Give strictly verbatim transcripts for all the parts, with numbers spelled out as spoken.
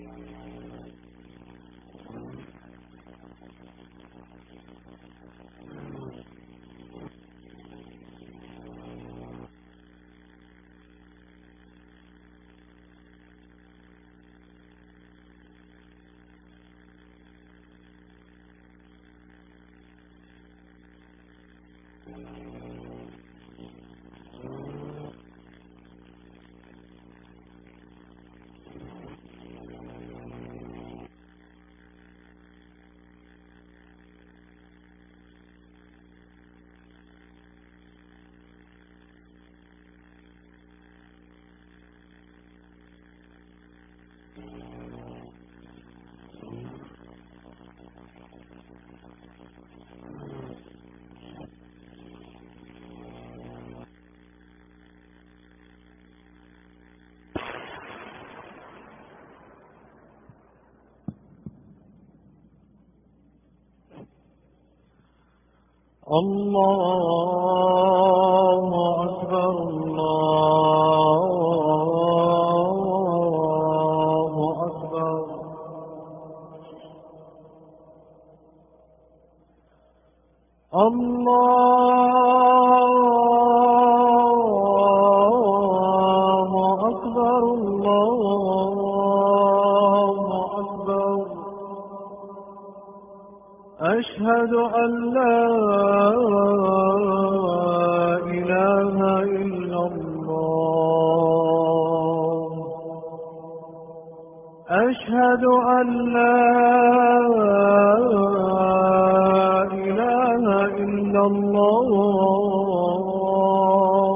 الله أكبر الله أكبر الله أكبر الله أكبر أشهد أن لا إله إلا الله أشهد أن لا إله إلا الله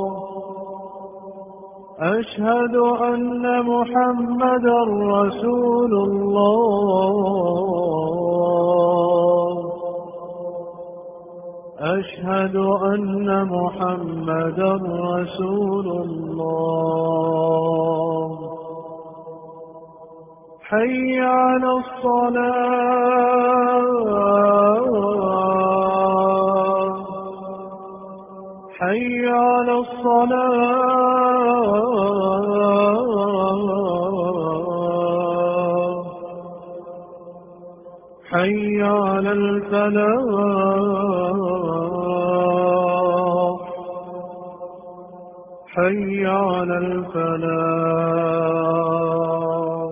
أشهد أن محمدا رسول الله أشهد أن محمدا رسول الله حي على الصلاة حي على الصلاة حي على الفلاح حي على الفلاح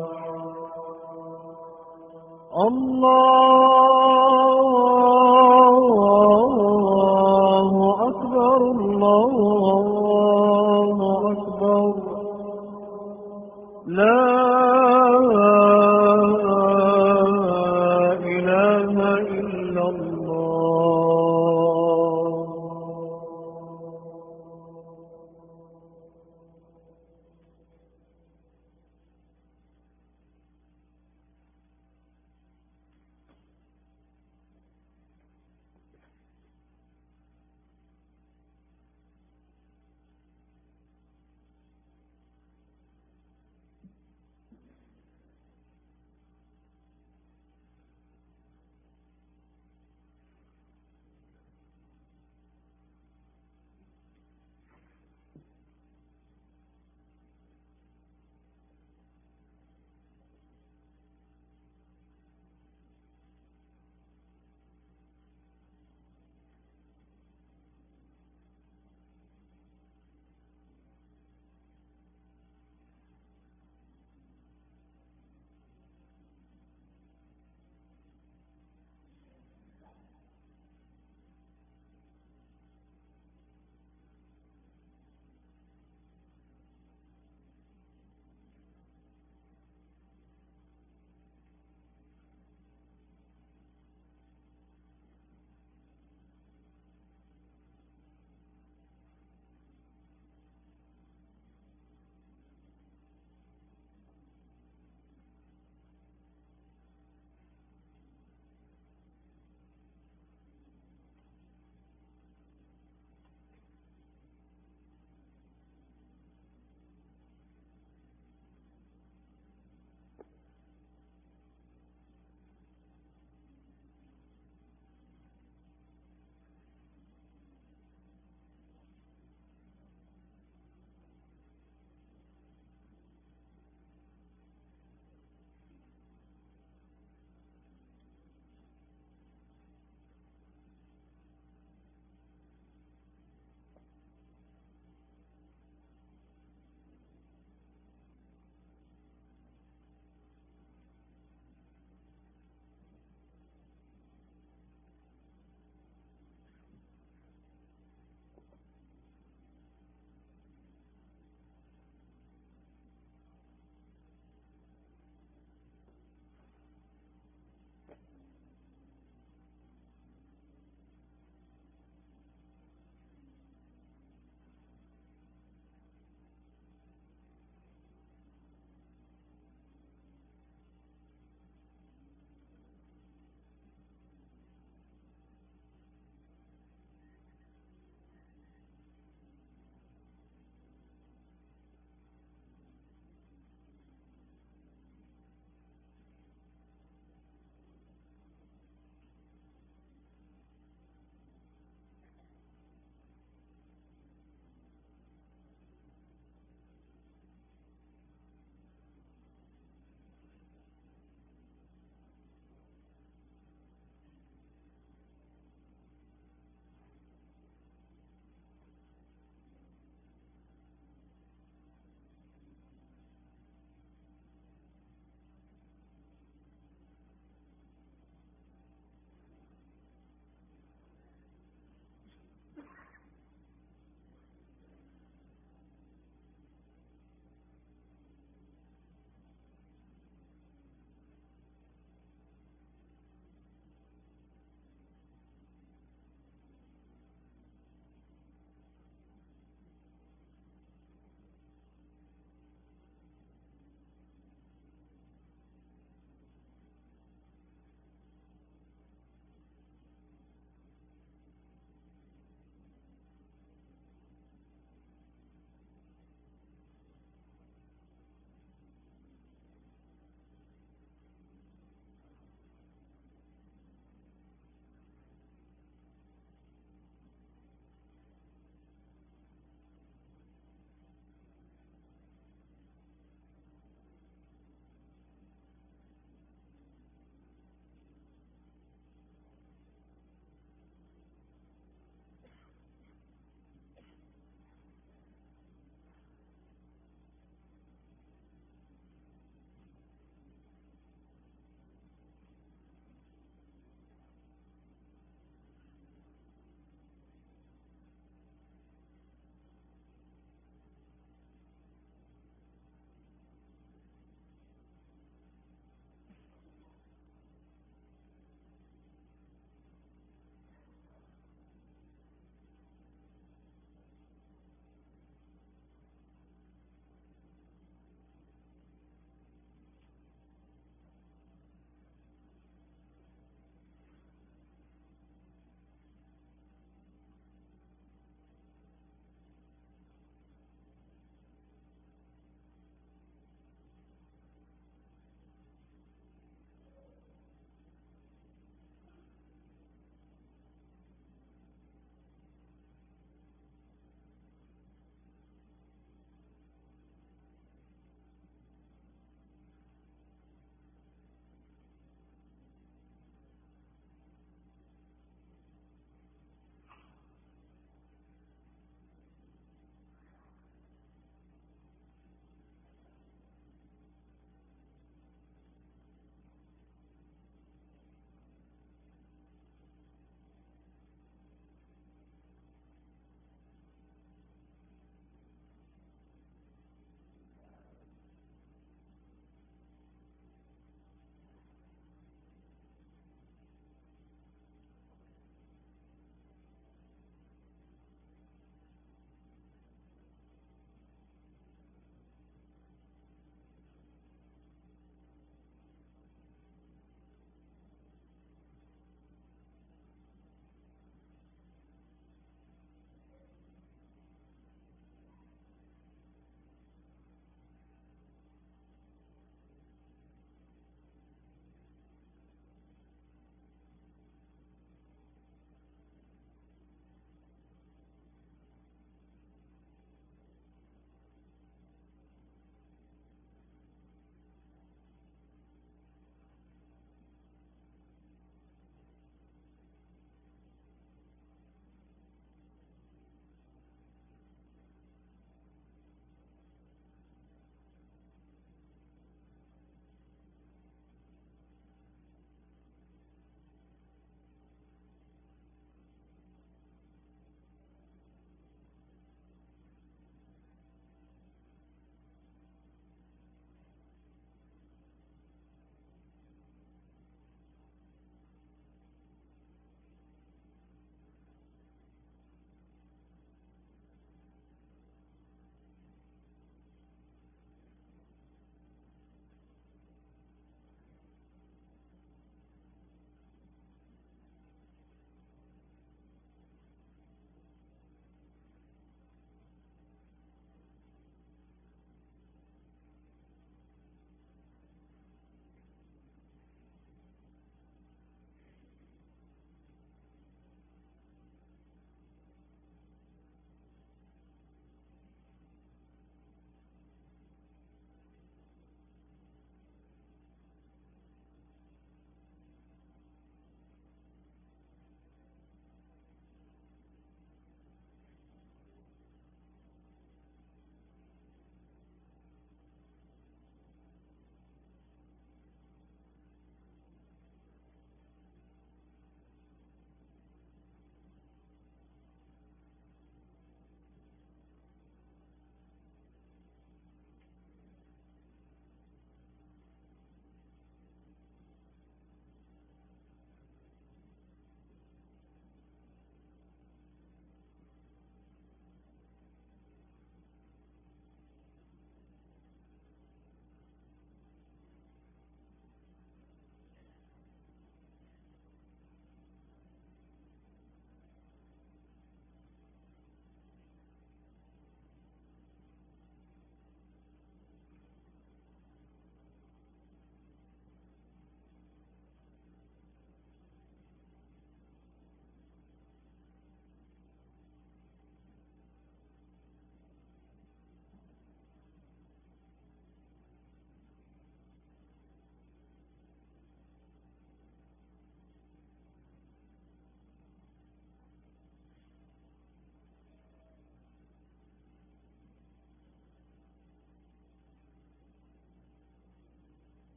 الله أكبر الله أكبر لا إله إلا الله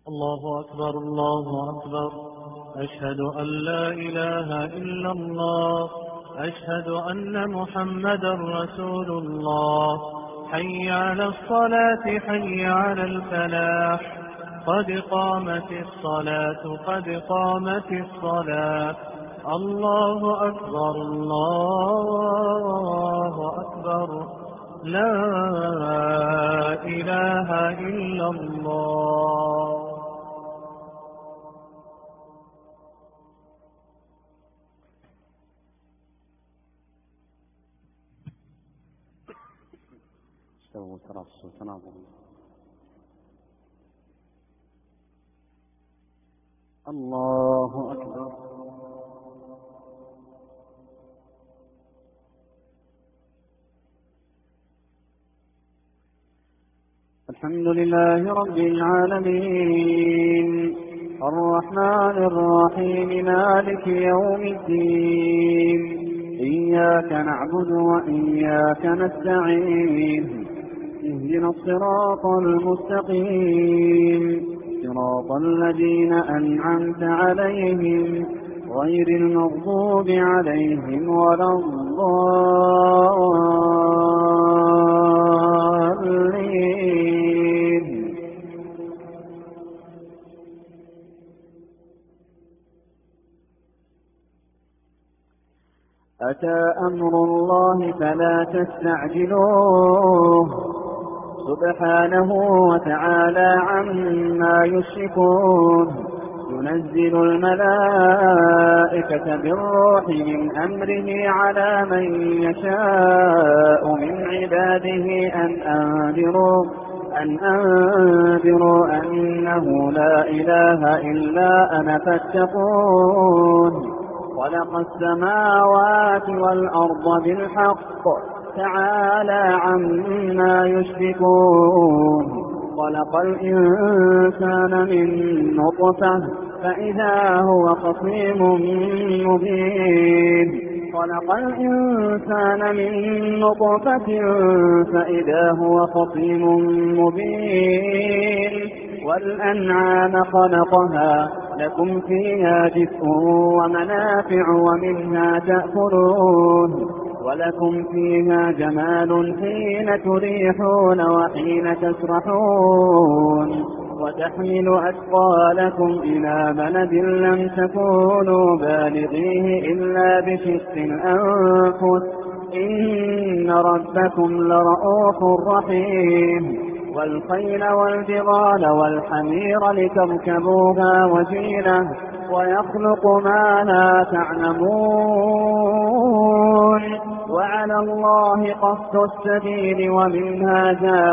الله أكبر الله أكبر. أشهد أن لا إله إلا الله. أشهد أن محمدا رسول الله. حي على الصلاة حي على الفلاح. قد قامت الصلاة قد قامت الصلاة. الله أكبر الله أكبر. لا إله إلا الله. استووا تراصوا تناظروا. الله أكبر. الحمد لله رب العالمين الرحمن الرحيم مالك يوم الدين. إياك نعبد وإياك نستعين. اهدنا الصراط المستقيم صراط الذين أنعمت عليهم غير المغضوب عليهم ولا الضالين. أتى أمر الله فلا تستعجلوه سبحانه وتعالى عما يشركون. ينزل الملائكة بالروح من أمره على من يشاء من عباده أن أنذروا أن أنذروا أنه لا إله إلا أنا فاتقون. خلق السماوات والأرض بالحق تعالى عما يشركون. خلق الإنسان من نطفة فإذا هو خصيم مبين. خلق الإنسان من نطفة فإذا هو خصيم مبين. والأنعام خلقها لكم فيها دفء ومنافع ومنها تأكلون. ولكم فيها جمال حين تريحون وحين تسرحون. وتحمل أثقالكم إلى بلد لم تكونوا بالغيه إلا بشق الأنفس إن ربكم لرؤوف رحيم. والخيل والبغال والحمير لتركبوها وزينة ويخلق ما لا تعلمون. وعلى الله قصد السبيل ومنها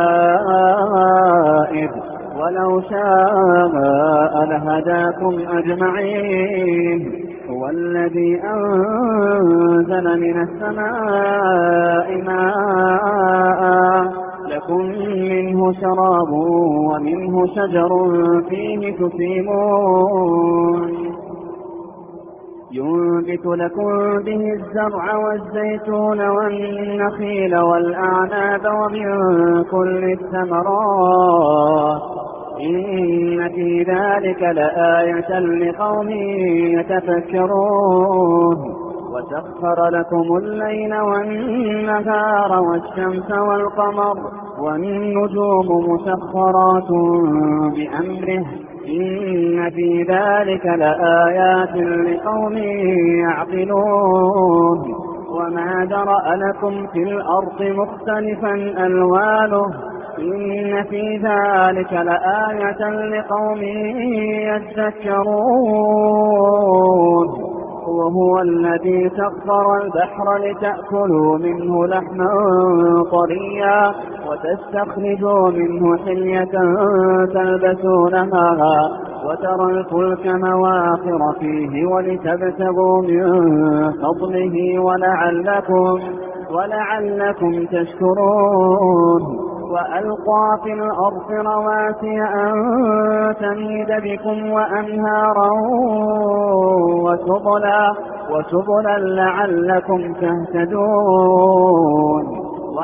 جائر ولو شاء لهداكم أجمعين. هو الذي أنزل من السماء ماء لكم منه شراب ومنه شجر فيه تسيمون. ينبت لكم به الزرع والزيتون والنخيل والأعناب ومن كل الثمرات إن في ذلك لآية لقوم يتفكرون. وسخر لكم الليل والنهار والشمس والقمر والنجوم مسخرات بأمره إن في ذلك لآيات لقوم يعقلون. وما درأ لكم في الأرض مختلفا ألوانه إن في ذلك لآية لقوم يذكرون. وهو الذي سخر البحر لتأكلوا منه لحما طريا وتستخرجوا منه حلية تلبسونها وترى الفلك مواخر فيه ولتبتغوا من فضله ولعلكم, ولعلكم تشكرون. وألقى في الأرض رواسي أن تميد بكم وأنهارا وسبلا, وسبلا لعلكم تهتدون.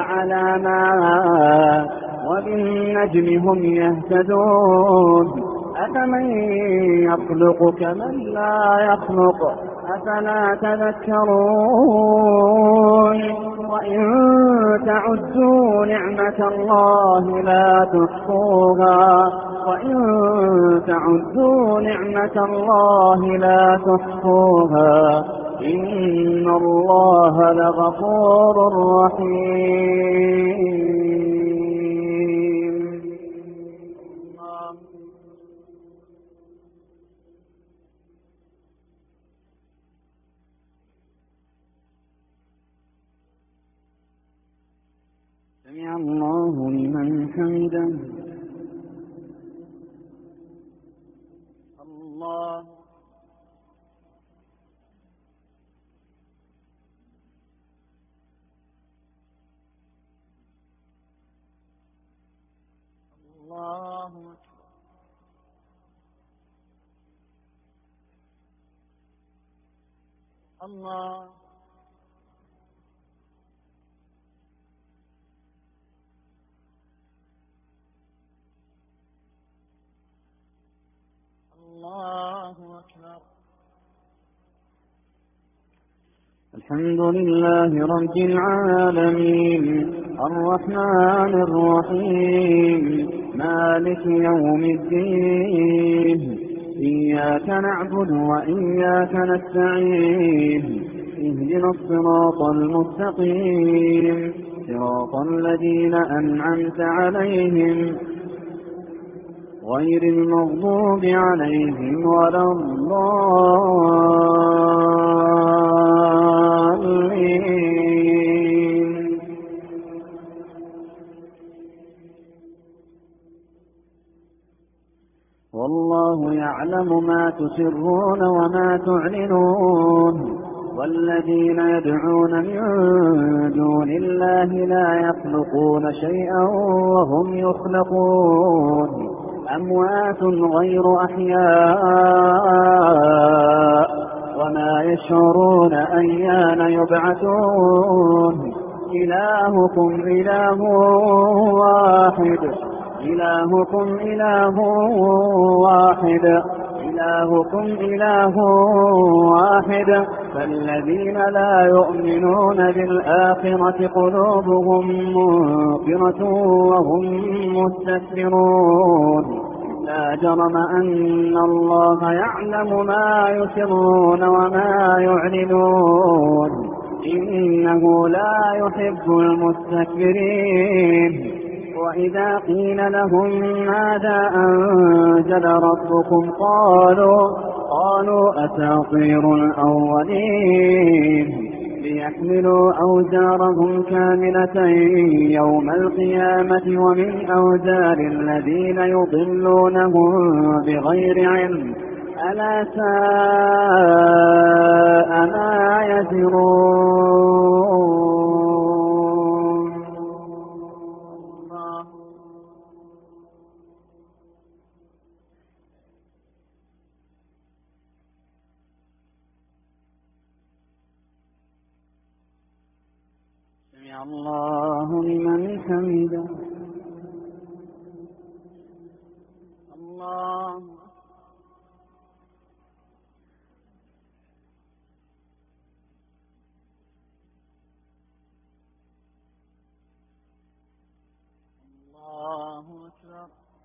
وعلامات وبالنجم هم يهتدون. أفمن يخلق كمن لا يخلق أفلا تذكرون وإن تعدوا نعمة الله لا تحصوها وإن تعدوا نعمة الله لا تحصوها إن الله لغفور رحيم. سمع الله لمن حمده. الله الله الله الله أكبر. الحمد لله رب العالمين الرحمن الرحيم مالك يوم الدين إياك نعبد وإياك نستعين اهدنا الصراط المستقيم صراط الذين أنعمت عليهم غير المغضوب عليهم ولا الضالين. والله يعلم ما تسرون وما تعلنون والذين يدعون من دون الله لا يخلقون شيئا وهم يخلقون أموات غير أحياء وما يشعرون أيان يبعثون. إلهكم إله واحد إلهكم إله واحد إلهكم إله واحد فالذين لا يؤمنون بالآخرة قلوبهم منكرة وهم مستكبرون. لا جرم أن الله يعلم ما يسرون وما يعلنون إنه لا يحب المستكبرين. وإذا قيل لهم ماذا أنزل ربكم قالوا قالوا أساطير الأولين ليحملوا أوزارهم كاملة يوم القيامة ومن أوزار الذين يضلونهم بغير علم ألا ساء ما يزرون. سمع الله لمن حمده. الله الله أكبر.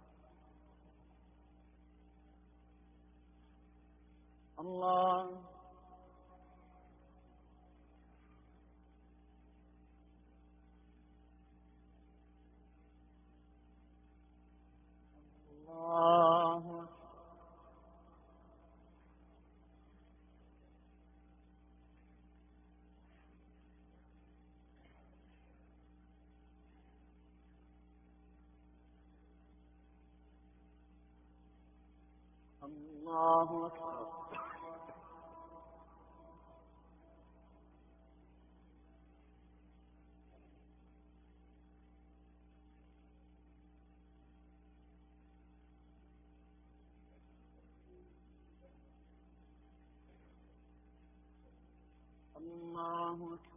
الله الله الله أكبر. الله أكبر.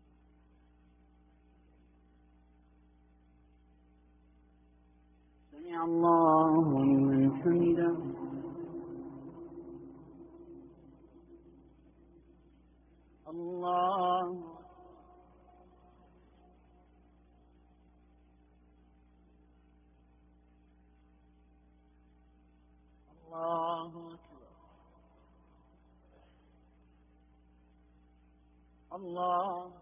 سمع سمع الله لمن حمده. الله الله أكبر. الله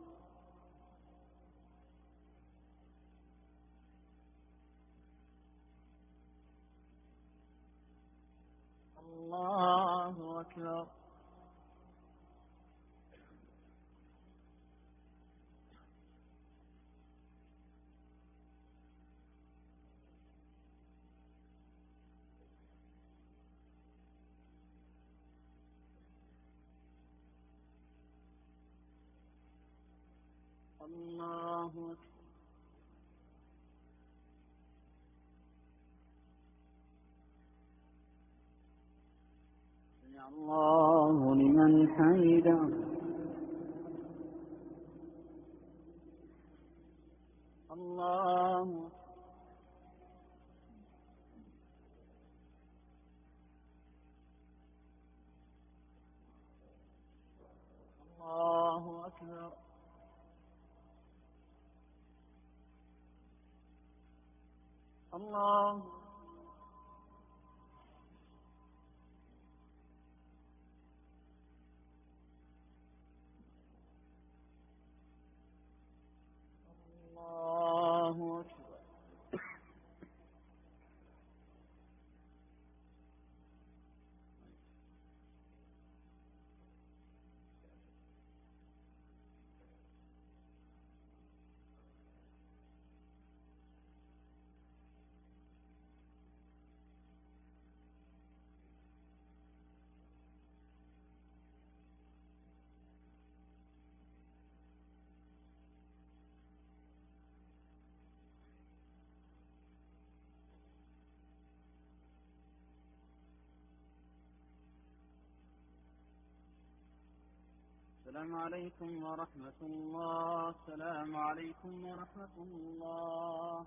الله أكبر. الله أكبر. سمع الله لمن حمده. الله الله أكبر. الله الله أكبر. السلام عليكم ورحمة الله. السلام عليكم ورحمة الله.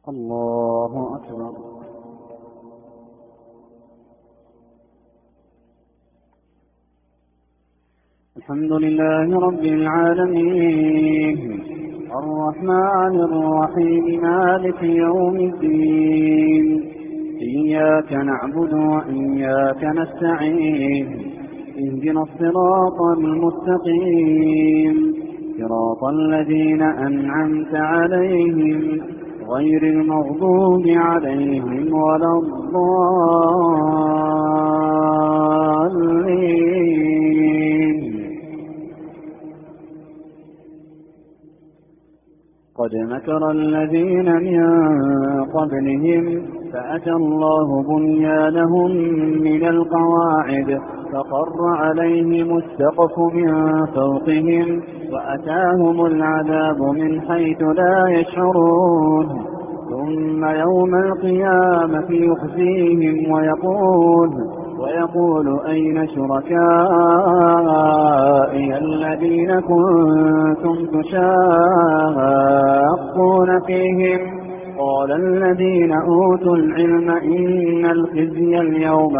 الله أكبر. الحمد لله رب العالمين الرحمن الرحيم مالك يوم الدين إياك نعبد وإياك نستعين اهدنا الصراط المستقيم صراط الذين أنعمت عليهم غير المغضوب عليهم ولا الضالين. قد مكر الذين من قبلهم فأتى الله بنيانهم من القواعد فقر عليهم السقف من فوقهم وأتاهم العذاب من حيث لا يشعرون ثم يوم القيامة يخزيهم ويقول ويقول أين شركائي الذين كنتم تشاقون فيهم قال الذين أوتوا العلم إن الخزي اليوم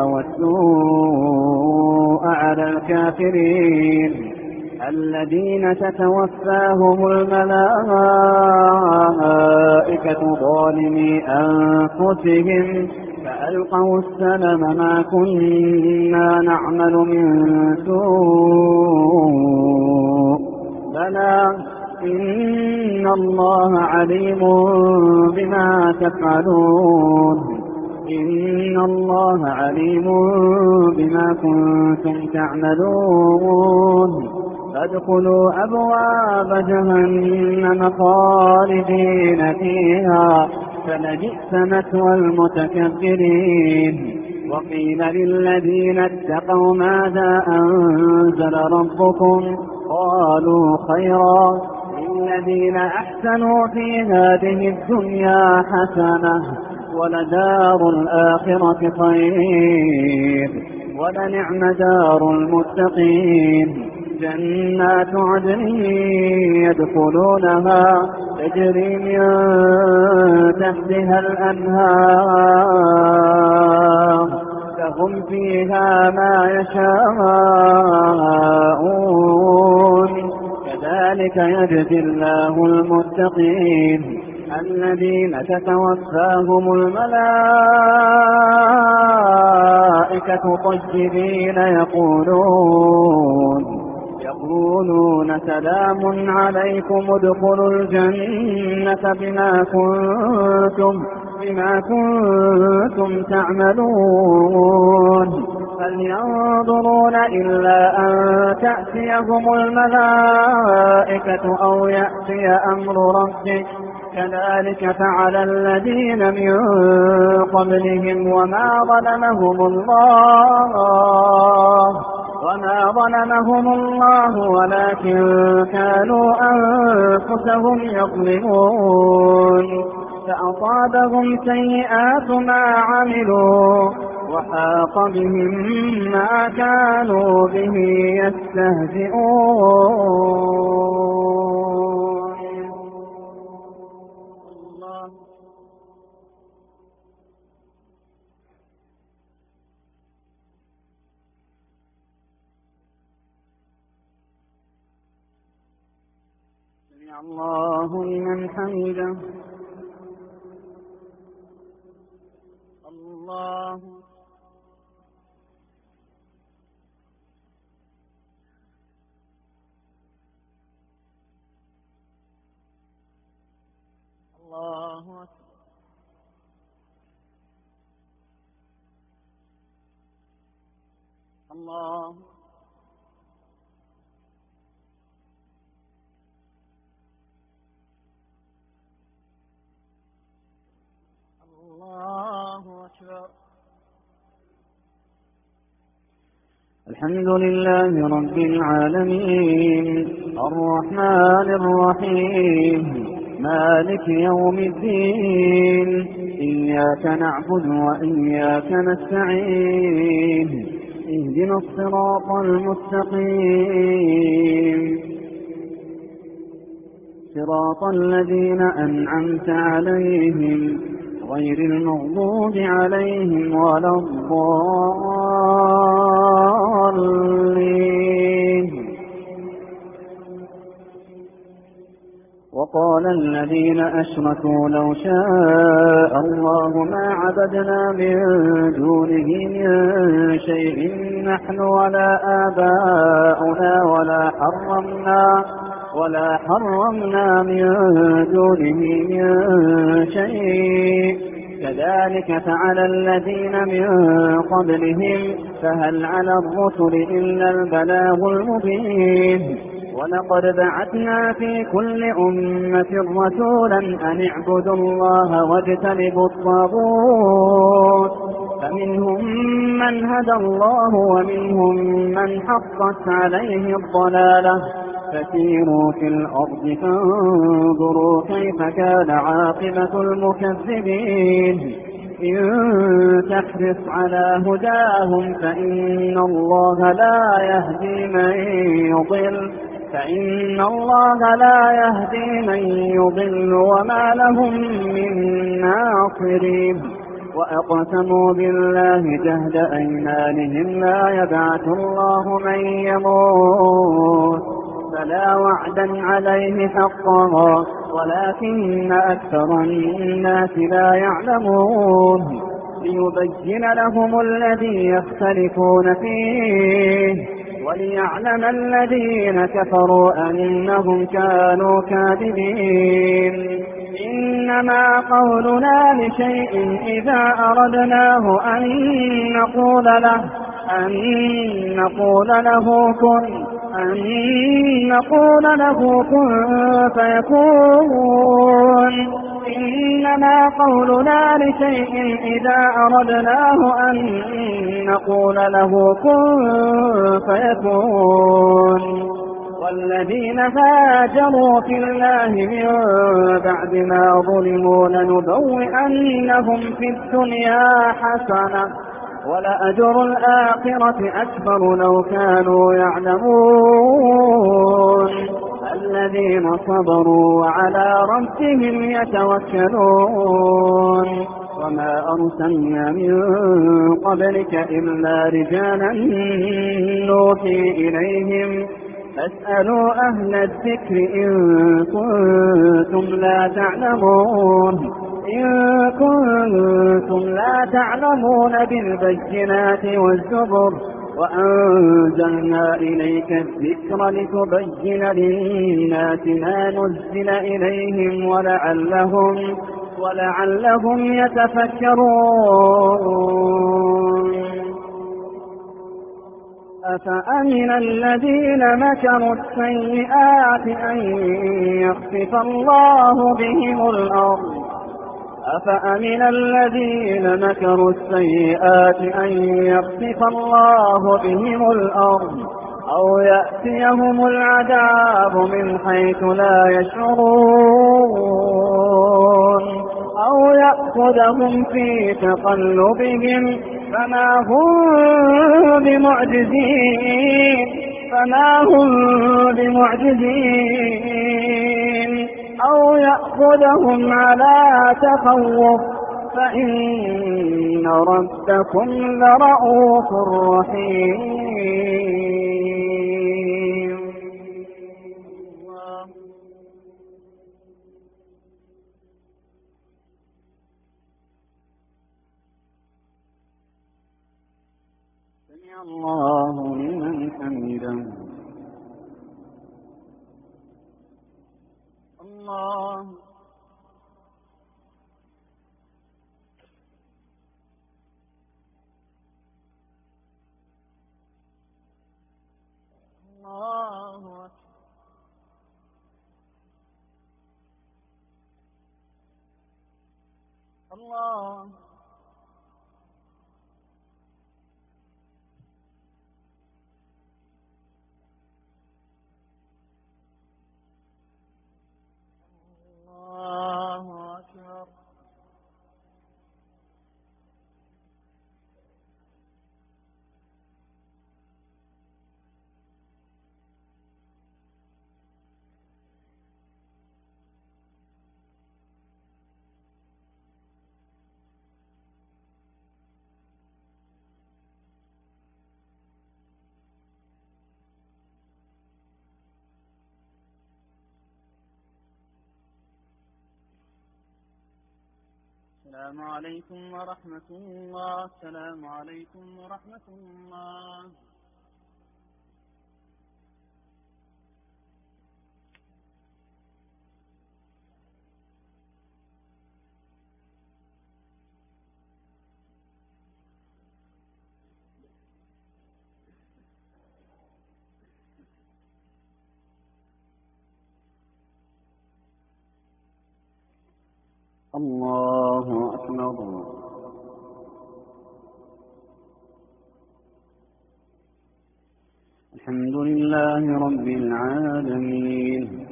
والسوء على الكافرين الذين تتوفاهم الملائكة ظالمي أنفسهم فألقوا السلم ما كنا نعمل من سوء بلى إن الله عليم بما تفعلون إن الله عليم بما كنتم تعملون فادخلوا أبواب جهنم خالدين فيها فلبئس مثوى المتكبرين. وقيل للذين اتقوا ماذا أنزل ربكم قالوا خيرا للذين أحسنوا في هذه الدنيا حسنة ولدار الآخرة خير ولنعم دار المتقين. جنات عدن يدخلونها تجري من تحتها الأنهار لهم فيها ما يشاءون كذلك يجزي الله المتقين الذين تتوفاهم الملائكة طيبين يقولون يقولون سلام عليكم ادخلوا الجنة بما كنتم بما كنتم تعملون هل ينظرون إلا أن تأتيهم الملائكة أو يأتي أمر ربك كذلك فعل الذين من قبلهم وما ظلمهم الله وما ظلمهم الله ولكن كانوا أنفسهم يظلمون فأصابهم سيئات ما عملوا وحاق بهم ما كانوا به يستهزئون. الله سمع الله لمن حمده. الله الله أكبر. الله الله أكبر. الحمد لله رب العالمين الرحمن الرحيم مالك يوم الدين إياك نعبد وإياك نستعين اهدنا الصراط المستقيم صراط الذين أنعمت عليهم غير المغضوب عليهم ولا الضالين. وقال الذين أشركوا لو شاء الله ما عبدنا من دونه من شيء نحن ولا آباؤنا ولا حرمنا ولا حرمنا من دونه من شيء كذلك فعل الذين من قبلهم فهل على الرسل إلا البلاغ المبين. ولقد بعثنا في كل أمة رسولا أن اعبدوا الله واجتنبوا الطاغوت فمنهم من هدى الله ومنهم من حقت عليه الضلالة فسيروا في الأرض فانظروا كيف كان عاقبة المكذبين. إن تحرص على هداهم فإن الله لا يهدي من يضل فإن الله لا يهدي من يضل وما لهم من ناصرين. وأقسموا بالله جهد أيمانهم لا يبعث الله من يموت فلا وعدا عليه حقا ولكن أكثر الناس لا يعلمون. ليبين لهم الذي يختلفون فيه وليعلم الذين كفروا أنهم كانوا كاذبين. إنما قولنا لشيء إذا أردناه أن نقول له أن نقول له كن أن نقول له كن فيكون. إنما قولنا لشيء إذا أردناه أن نقول له كن فيكون. والذين هاجروا في الله من بعد ما ظلموا لنبوئنهم في الدنيا حسنة ولأجر الآخرة أكبر لو كانوا يعلمون. الذين صبروا وعلى ربهم يتوكلون. وما أرسلنا من قبلك إلا رجالا نوحي إليهم فاسألوا أهل الذكر إن كنتم لا تعلمون إن كنتم لا تعلمون بالبينات والزبر وأنزلنا إليك الذكر لتبين للناس ما نزل إليهم ولعلهم ولعلهم يتفكرون. أفأمن الذين مكروا السيئات أن يخسف الله بهم الأرض أفأمن الذين مكروا السيئات أن يخسف الله بهم الأرض أو يأتيهم العذاب من حيث لا يشعرون أو يأخذهم في تقلبهم فما هم بمعجزين فما هم بمعجزين أو يأخذهم على تخوف فإن ربكم لرؤوف رحيم. سمع الله لمن حمده. الله الله الله الله أكبر. السلام عليكم ورحمة الله. السلام عليكم ورحمة الله. الله أكبر. الحمد لله رب العالمين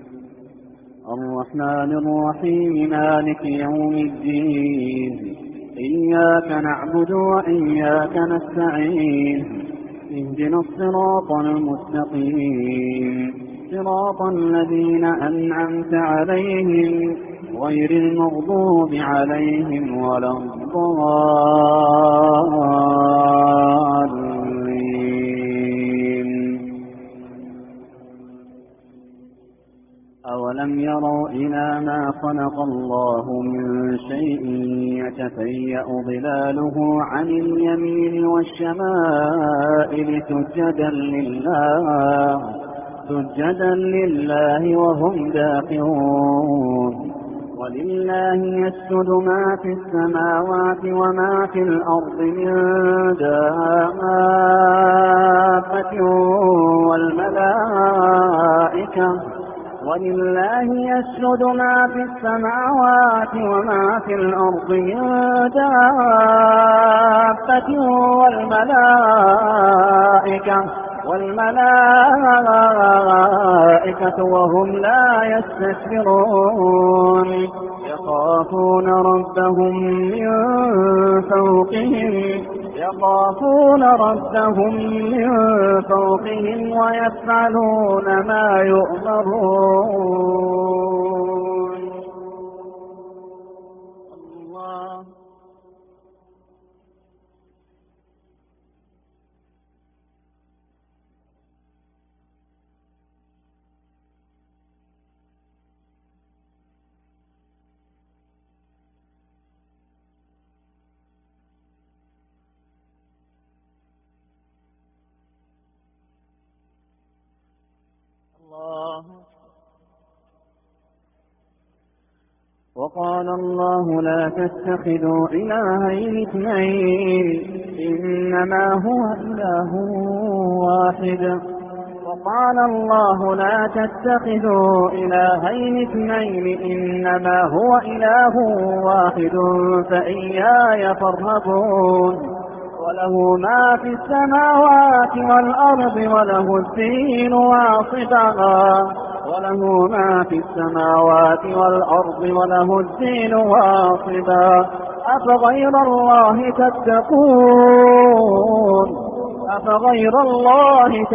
الرحمن الرحيم مالك يوم الدين إياك نعبد وإياك نستعين اهدنا الصراط المستقيم صراط الذين أنعمت عليهم غير المغضوب عليهم ولا الضالين. أولم يروا إلى ما خلق الله من شيء يتفيأ ظلاله عن اليمين والشمائل سجدا لله سجدا لله وهم داخرون. ولله يسجد ما في السماوات وما في الأرض من دابة والملائكة ولله يسجد ما في السماوات وما في الأرض من دابة والملائكة والملائكة وهم لا يستكبرون يخافون ربهم من فوقهم يخافون ربهم من فوقهم ويفعلون ما يؤمرون. الله الله. وقال الله لا تتخذوا إلهين اثنين إنما هو إله واحد. وقال الله لا تتخذوا إلهين اثنين إنما هو إله واحد فإياي فارهبون. وله ما في السماوات والأرض وله الدين واصبا وله ما في السماوات والأرض وله الدين واصبا أفغير الله تتقون أفغير الله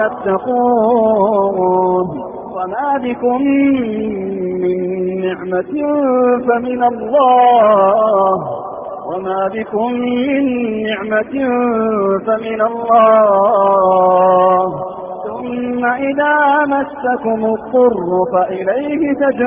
تتقون وما بكم من نعمة فمن الله وما بكم من نعمة فمن الله ثم إذا مسكم الضر فإليه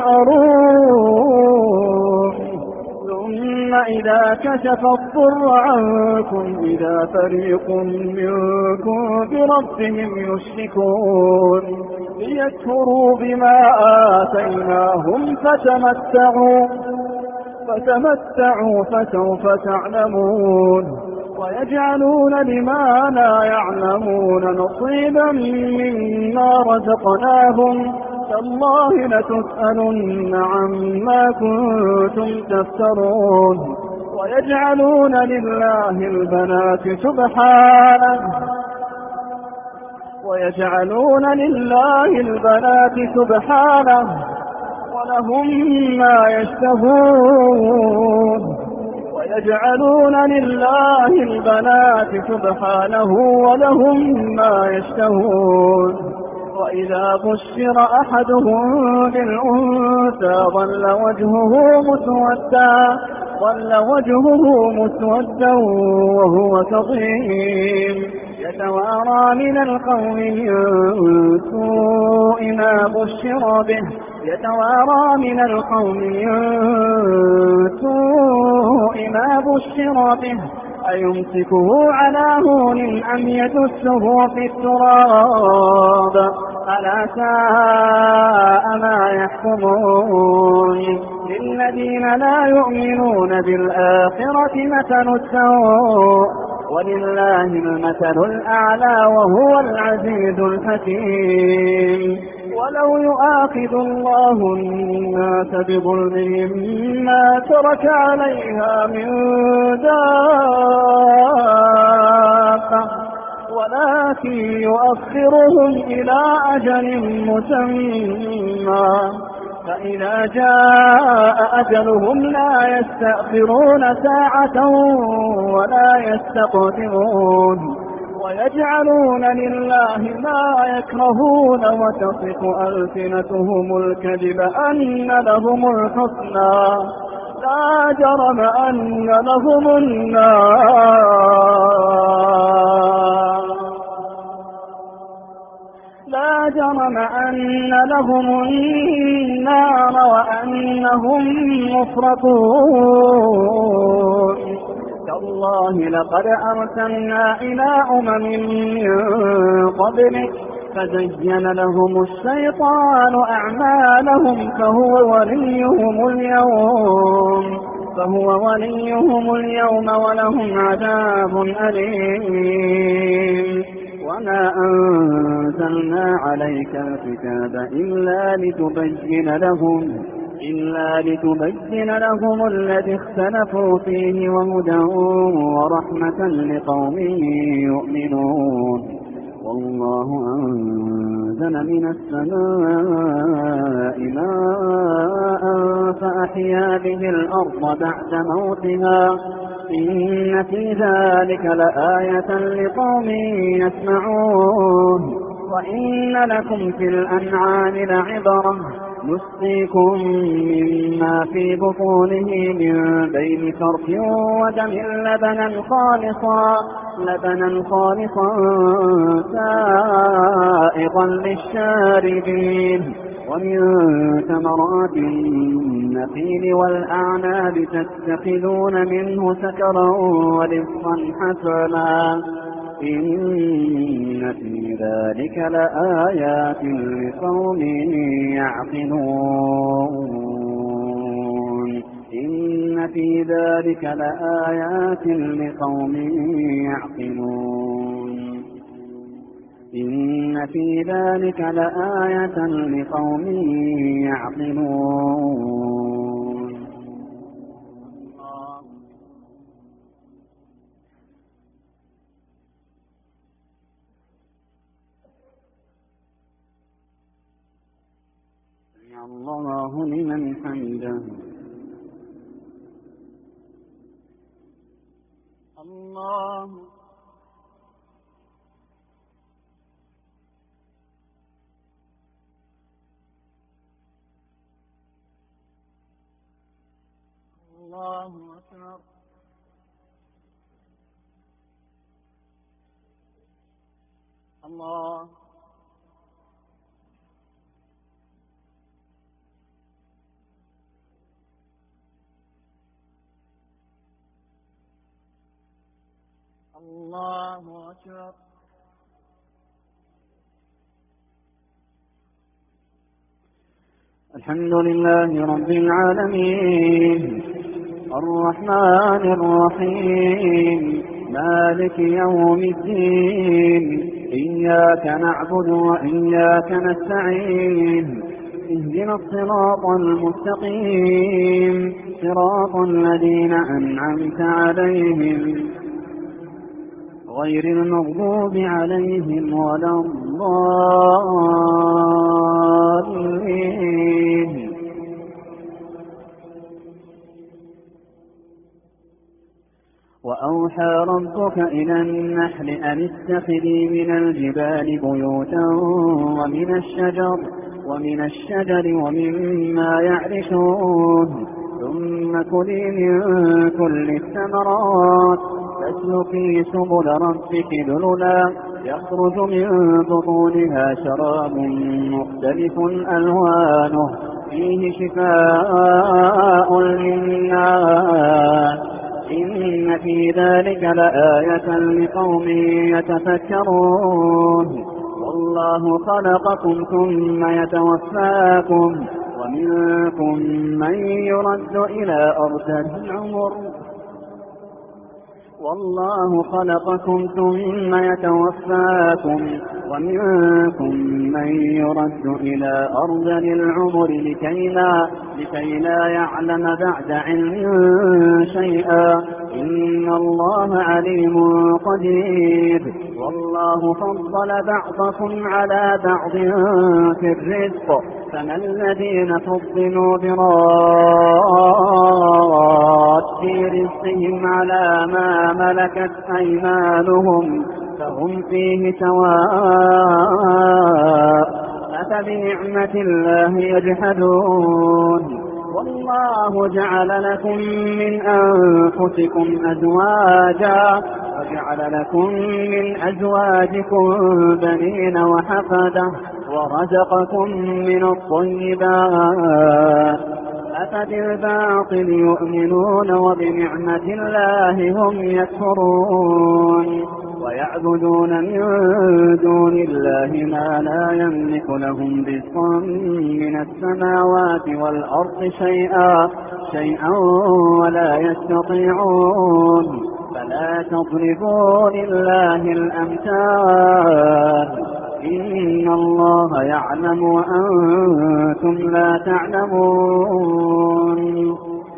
تجأرون ثم إذا كشف الضر عنكم إذا فريق منكم بربهم يشركون ليكفروا بما آتيناهم فتمتعوا فتمتعوا فسوف تعلمون ويجعلون لما لا يعلمون نصيبا مما رزقناهم تالله لتسألن عما كنتم تفترون ويجعلون لله البنات سبحانه ويجعلون لله البنات سبحانه ولهم ما يشتهون ويجعلون لله البنات سبحانه ولهم ما يشتهون وإذا بشر أحدهم بالأنثى ظل وجهه مسودا ظل وجهه مسودا وهو كظيم يتوارى من القوم من سوء ما بشر به يتوارى من القوم من سوء ما بشر به أيمسكه على هون أم يدسه في التراب ألا ساء ما يحكمون للذين لا يؤمنون بالآخرة مثل السوء ولله المثل الأعلى وهو العزيز الحكيم ولو يؤاخذ الله الناس بظلمهم ما ترك عليها من دابة ولكن يؤخرهم إلى أجل مسمى فإذا جاء أجلهم لا يستأخرون ساعة ولا يستقدمون ويجعلون لله ما يكرهون وتصف ألسنتهم الكذب أن لهم الحسنى لا جرم أن لهم النار لا جرم أن لهم النار وأنهم مفرطون تالله لقد أرسلنا إلى أمم من قبلك فزين لهم الشيطان أعمالهم فهو وليهم اليوم فهو وليهم اليوم ولهم عذاب أليم وما أنزلنا عليك الكتاب إلا لتبين لهم إلا لتبين لهم الذي اختلفوا فيه وهدى ورحمة لقوم يؤمنون والله أنزل من السماء ماء فأحيا به الأرض بعد موتها إن في ذلك لآية لقوم يسمعون وإن لكم في الأنعام لعبرة نسقيكم مما في بطونه من بين فرث ودم لبنا خالصا لبنا خالصا سائغا للشاربين ومن ثمرات النخيل والأعناب تتخذون منه سكرا ورزقا حسنا إن في ذلك لآيات لقوم يعقلون إن في ذلك لآيات لقوم يعقلون إن في ذلك لآية لقوم يعقلون الله لمن حمده الله الله أكبر الله الله أكبر الحمد لله رب العالمين الرحمن الرحيم مالك يوم الدين إياك نعبد وإياك نستعين اهدنا الصراط المستقيم صراط الذين أنعمت عليهم غير المغضوب عليهم ولا الضالين وأوحى ربك إلى النحل أن اتخذي من الجبال بيوتا ومن الشجر ومن الشجر ومما يعرشون ثم كلي من كل الثمرات فاسلكي سبل ربك ذللا يخرج من بطونها شراب مختلف ألوانه فيه شفاء للناس إن في ذلك لآية لقوم يتفكرون والله خلقكم ثم يتوفاكم ومنكم من يرد إلى أرذل العمر والله خلقكم ثم يتوفاكم ومنكم من يرد إلى أرذل العمر لكي لا, لكي لا يعلم بعد علم شيئا إن الله عليم قدير والله فضل بعضكم على بعض في الرزق فما الذين فضلوا براد في رزقهم على ما ملكت أيمانهم فهم فيه سواء أفبنعمة الله يجحدون والله جعل لكم من أنفسكم أزواجا وجعل لكم من أزواجكم بنين وحفدة ورزقكم من الطيبات أفبالباطل يؤمنون وبنعمة الله هم يكفرون ويعبدون من دون الله ما لا يملك لهم رزقا من السماوات والأرض شيئا شيئا ولا يستطيعون فلا تضربوا لله الأمثال إن الله يعلم وأنتم لا تعلمون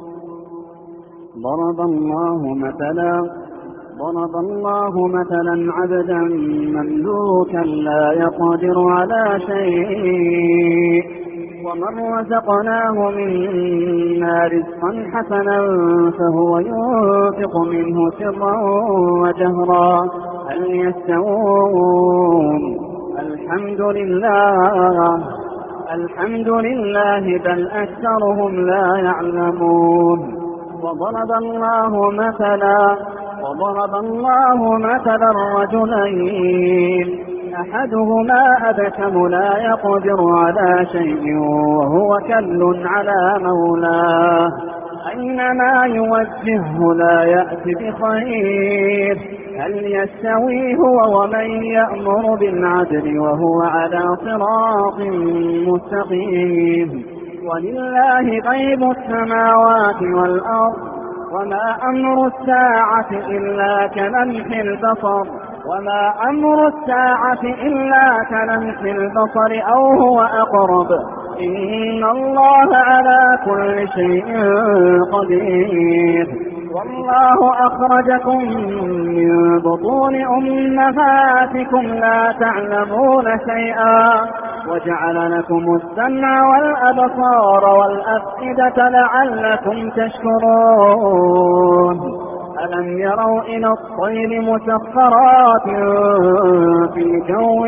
ضرب الله مثلا ضرب الله مثلا عبدا مملوكا لا يقدر على شيء ومن رزقناه منا رزقا حسنا فهو ينفق منه سرا وجهرا هل يستوون الحمد لله الحمد لله بل أكثرهم لا يعلمون وضرب الله مثلا وضرب الله مثلا رجلين أحدهما أبكم لا يقدر على شيء وهو كل على مولاه أينما يوجهه لا يأتي بخير هل يستوي هو ومن يأمر بالعدل وهو على صراط مستقيم ولله غيب السماوات والأرض وما أمر الساعة إلا كلمح البصر وما أمر الساعة إلا كلمح البصر أو هو أقرب إن الله على كل شيء قدير والله أخرجكم من بطون أمهاتكم لا تعلمون شيئا وجعل لكم السمع والأبصار والأفئدة لعلكم تشكرون ألم يروا إلى الطير مسخرات في جو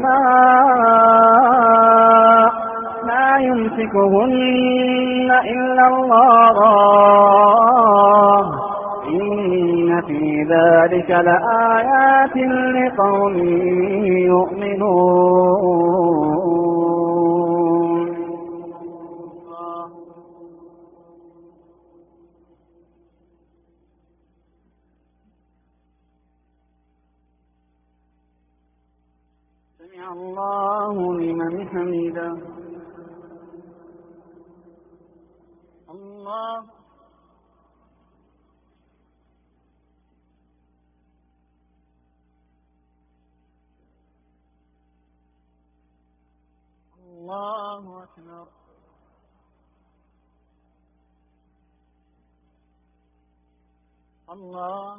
السماء ما يمسكهن إلا الله إن في ذلك لآيات لقوم يؤمنون سمع الله لمن حمده الله الله أكبر الله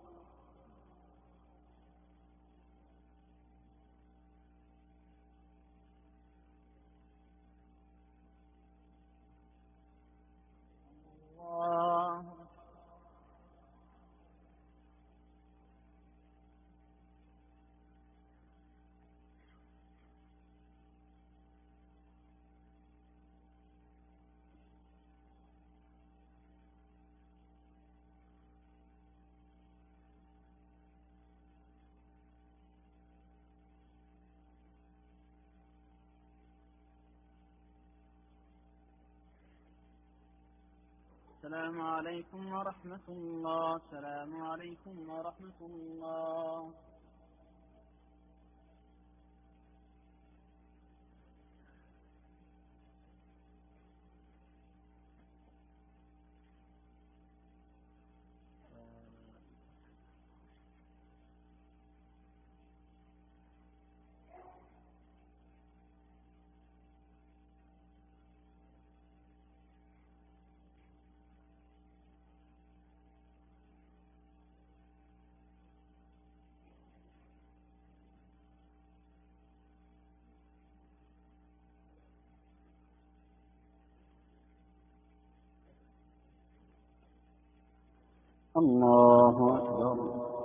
الله السلام عليكم ورحمة الله. السلام عليكم ورحمة الله. الله أكبر.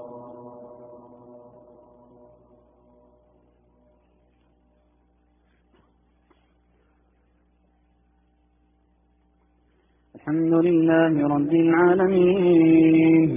الحمد لله رب العالمين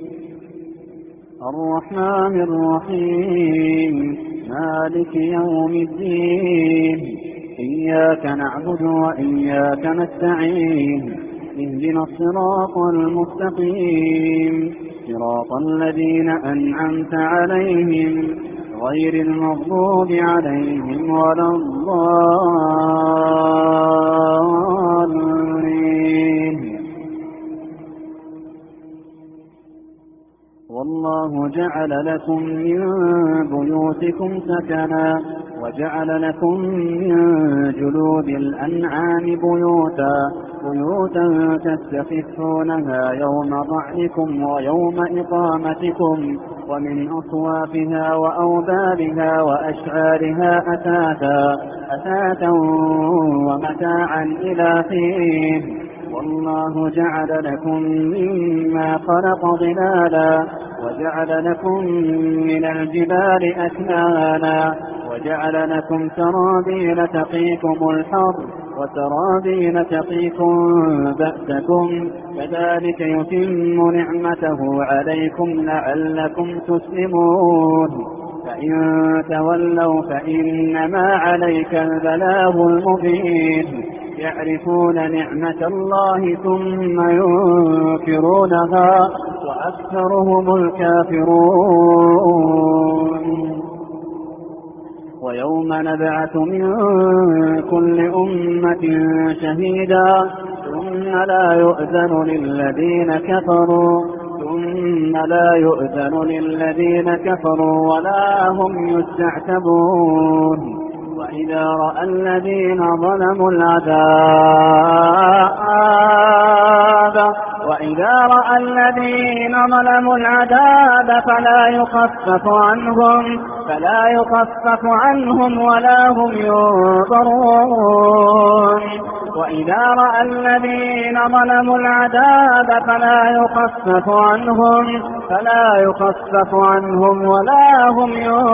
الرحمن الرحيم مالك يوم الدين إياك نعبد وإياك نستعين اهدنا الصراط المستقيم صراط الذين أنعمت عليهم غير المغضوب عليهم ولا الضالين. والله جعل لكم من بيوتكم سكنا وجعل لكم من جلود الأنعام بيوتا بيوتا تستخفونها يوم ضعنكم ويوم إقامتكم ومن أصوافها وأوبارها وأشعارها أثاثا أثاثا ومتاعا إلى حين. والله جعل لكم مما خلق ظلالا وجعل لكم من الجبال أكنانا وجعل لكم سرابيل تقيكم الحر وسرابيل تقيكم بأسكم كذلك يتم نعمته عليكم لعلكم تسلمون. فإن تولوا فإنما عليك البلاغ المبين. يعرفون نعمة الله ثم ينكرونها وأكثرهم الكافرون. ويوم نبعث من كل أمة شهيدا ثم لا يؤذن للذين كفروا ثم لا يؤذن للذين كفروا ولا هم يستعتبون. وإذا رأى الذين ظلموا العذاب وإذا رأى الذين ظلموا العذاب فلا يخفف عنهم فلا يخفف عنهم ولا هم ينظرون. وإذا رأى الذين ظلموا العذاب فلا يخفف عنهم فلا يخفف عنهم ولا هم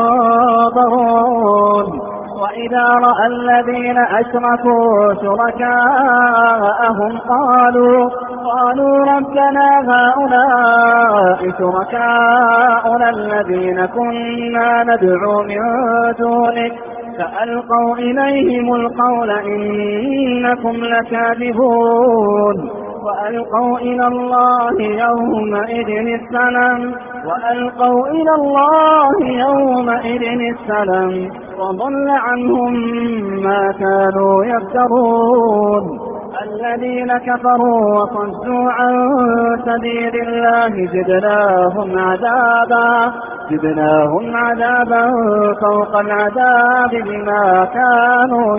ينظرون. وإذا رأى الذين أشركوا شركاءهم قالوا قالوا ربنا هؤلاء شركاؤنا الذين كنا ندعو من دونك فألقوا إليهم القول إنكم لكاذبون. وألقوا إلى الله يومئذ السلام وألقوا إلى الله يومئذ السلام وضل عنهم ما كانوا يفترون. الذين كفروا وصدوا عن سبيل الله زدناهم عذابا زدناهم عذابا فوق العذاب بما كانوا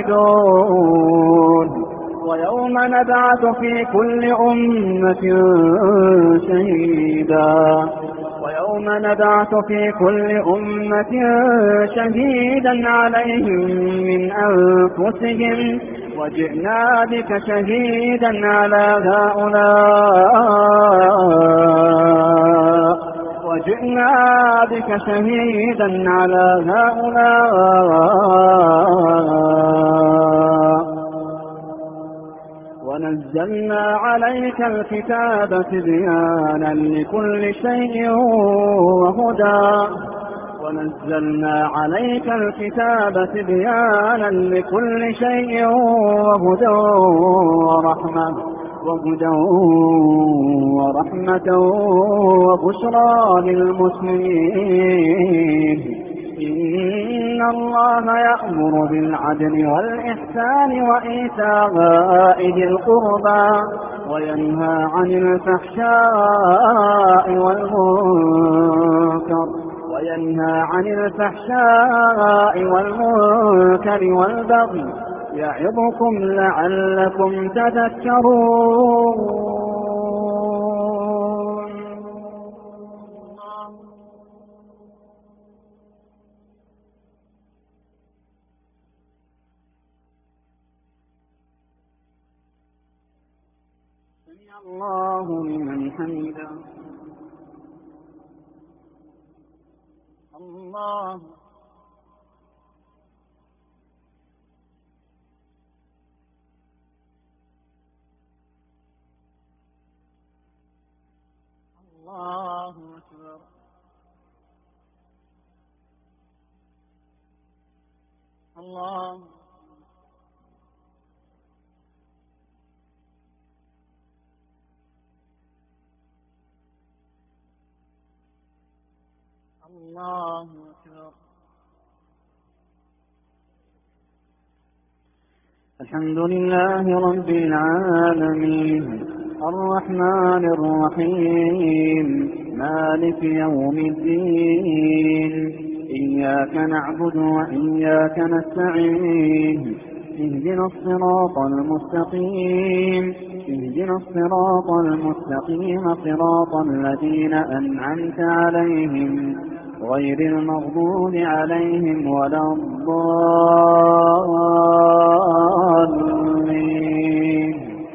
يفسدون. ويوم نبعث في كل أمة شهيدا ويوم نبعث في كل أمة شهيدا عليهم من أنفسهم وجئنا بك شهيدا على هؤلاء وجئنا بك شهيدا على هؤلاء ونزلنا عليك الكتاب تبيانا لكل شيء وهدى ونزلنا عليك الكتاب تبيانا لكل شيء وهدى ورحمة وهدى ورحمة وبشرى للمسلمين. إن الله يأمر بالعدل والإحسان وإيتاء ذي القربى وينهى عن الفحشاء والمنكر وينهى عن الفحشاء والمنكر والبغي يعظكم لعلكم تذكرون. سمع الله لمن حمده. الله الله أكبر. الله الله أكبر. الحمد لله رب العالمين الرحمن الرحيم مالك يوم الدين. إياك نعبد وإياك نستعين. اهدنا الصراط المستقيم اهدنا الصراط المستقيم صراط الذين أنعمت عليهم غير المغضوب عليهم ولا الضالين.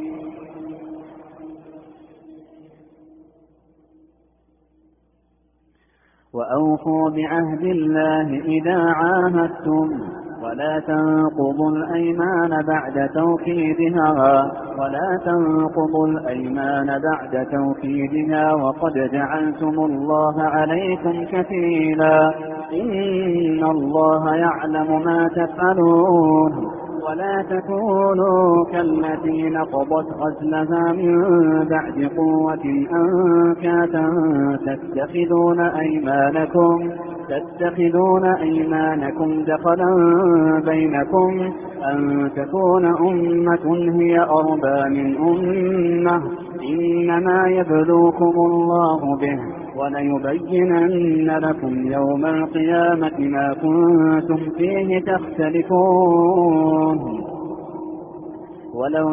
وأوفوا بعهد الله إذا عاهدتم ولا تنقضوا الأيمان بعد توكيدها ولا تنقضوا الأيمان بعد توكيدها وقد جعلتم الله عليكم كفيلا. إن الله يعلم ما تفعلون. ولا تكونوا كالتي نقضت غزلها من بعد قوة أنكاثا تتخذون أيمانكم تتخذون أيمانكم دخلا بينكم أن تكون أمة هي أربى من أمة إنما يبلوكم الله به وليبينن لكم يوم القيامة ما كنتم فيه تختلفون. ولو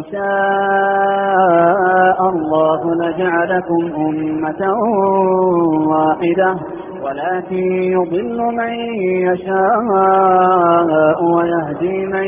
شاء الله لجعلكم أمة واحدة ولكن يضل من يشاء ويهدي من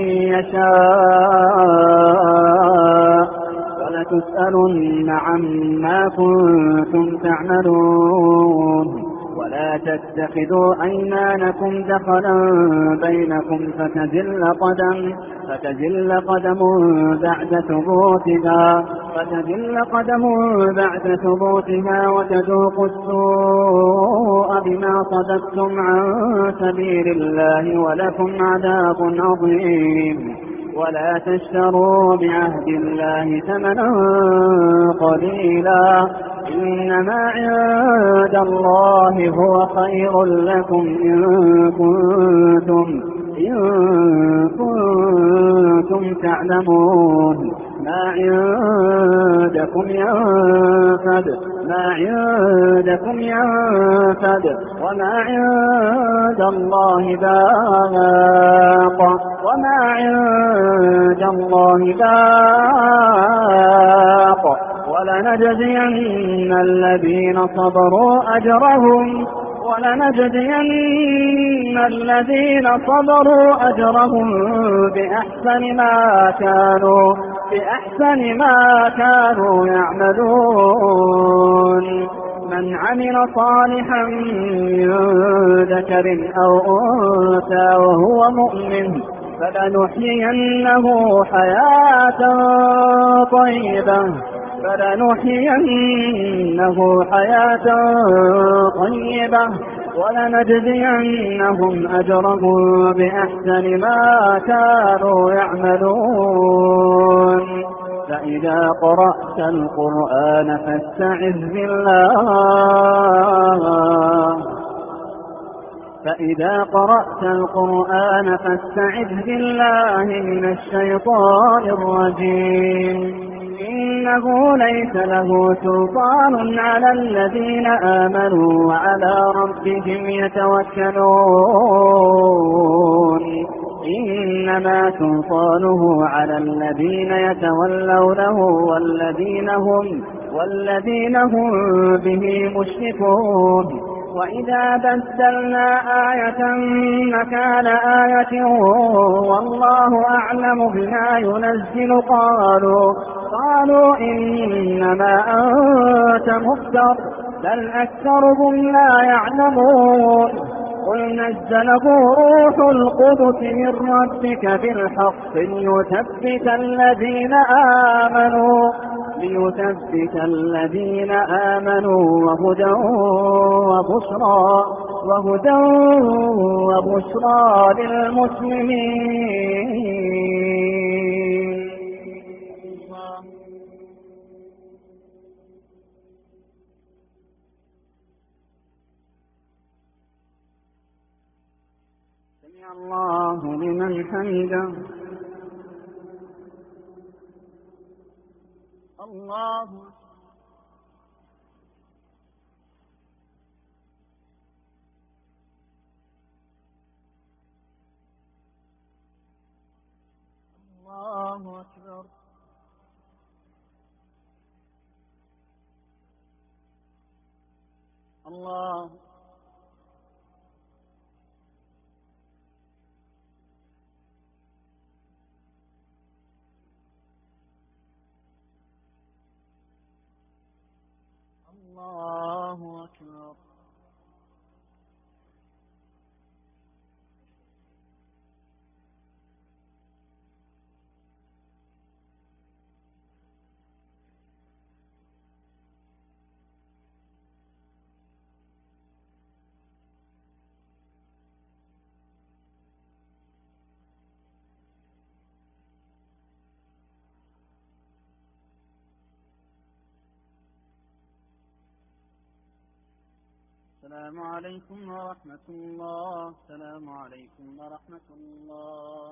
يشاء ولتسألن عما كنتم تعملون. ولا تتخذوا أيمانكم دخلا بينكم فتزل قدم فتزل قدم بعد ثبوتها فتزل قدم بعد ثبوتها وتذوقوا السوء بما صددتم عن سبيل الله ولكم عذاب عظيم. ولا تشتروا بعهد الله ثمنا قليلا إنما عند الله هو خير لكم إن كنتم إن كنتم تعلمون. ما عندكم ينفد ما عندكم ينفد وما عند الله باق وما عند الله باق. ولنجزين الذين صبروا أجرهم ولنجزين الذين صبروا أجرهم بأحسن ما كانوا بأحسن ما كانوا يعملون. من عمل صالحا من ذكر أو أنثى وهو مؤمن فلنحيينه حياة طيبة فلنحيينه حياة طيبة ولنجزينهم أجرهم بأحسن ما كانوا يعملون. فإذا قرأت القرآن فاستعذ بالله فإذا قرأت القرآن فاستعذ بالله من الشيطان الرجيم إنه ليس له سلطان على الذين آمنوا وعلى ربهم يتوكلون إنما سلطانه على الذين يتولونه والذين هم, والذين هم به مشركون وإذا بدلنا آية مكان آية والله أعلم بما ينزل قالوا قالوا إنما أنت مفتر بل أكثرهم لا يعلمون قل نزله روح القدس من ربك بالحق ليثبت الذين آمنوا ليثبت الذين آمنوا وهدى وبشرى وهدى وبشرى للمسلمين. سمع الله لمن حمده. الله الله أكبر. الله الله أكبر. السلام عليكم ورحمة الله. السلام عليكم ورحمة الله.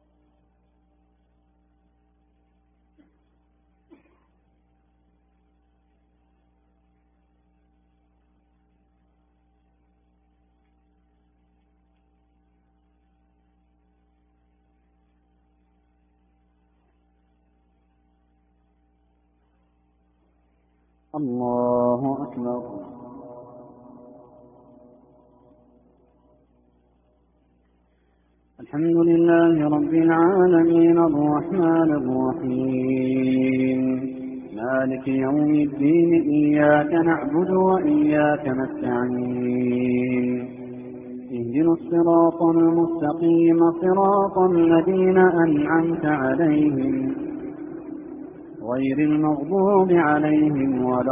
الله أكبر. الحمد لله رب العالمين الرحمن الرحيم مالك يوم الدين إياك نعبد وإياك نستعين اهدنا الصراط المستقيم صراط الذين أنعمت عليهم غير المغضوب عليهم ولا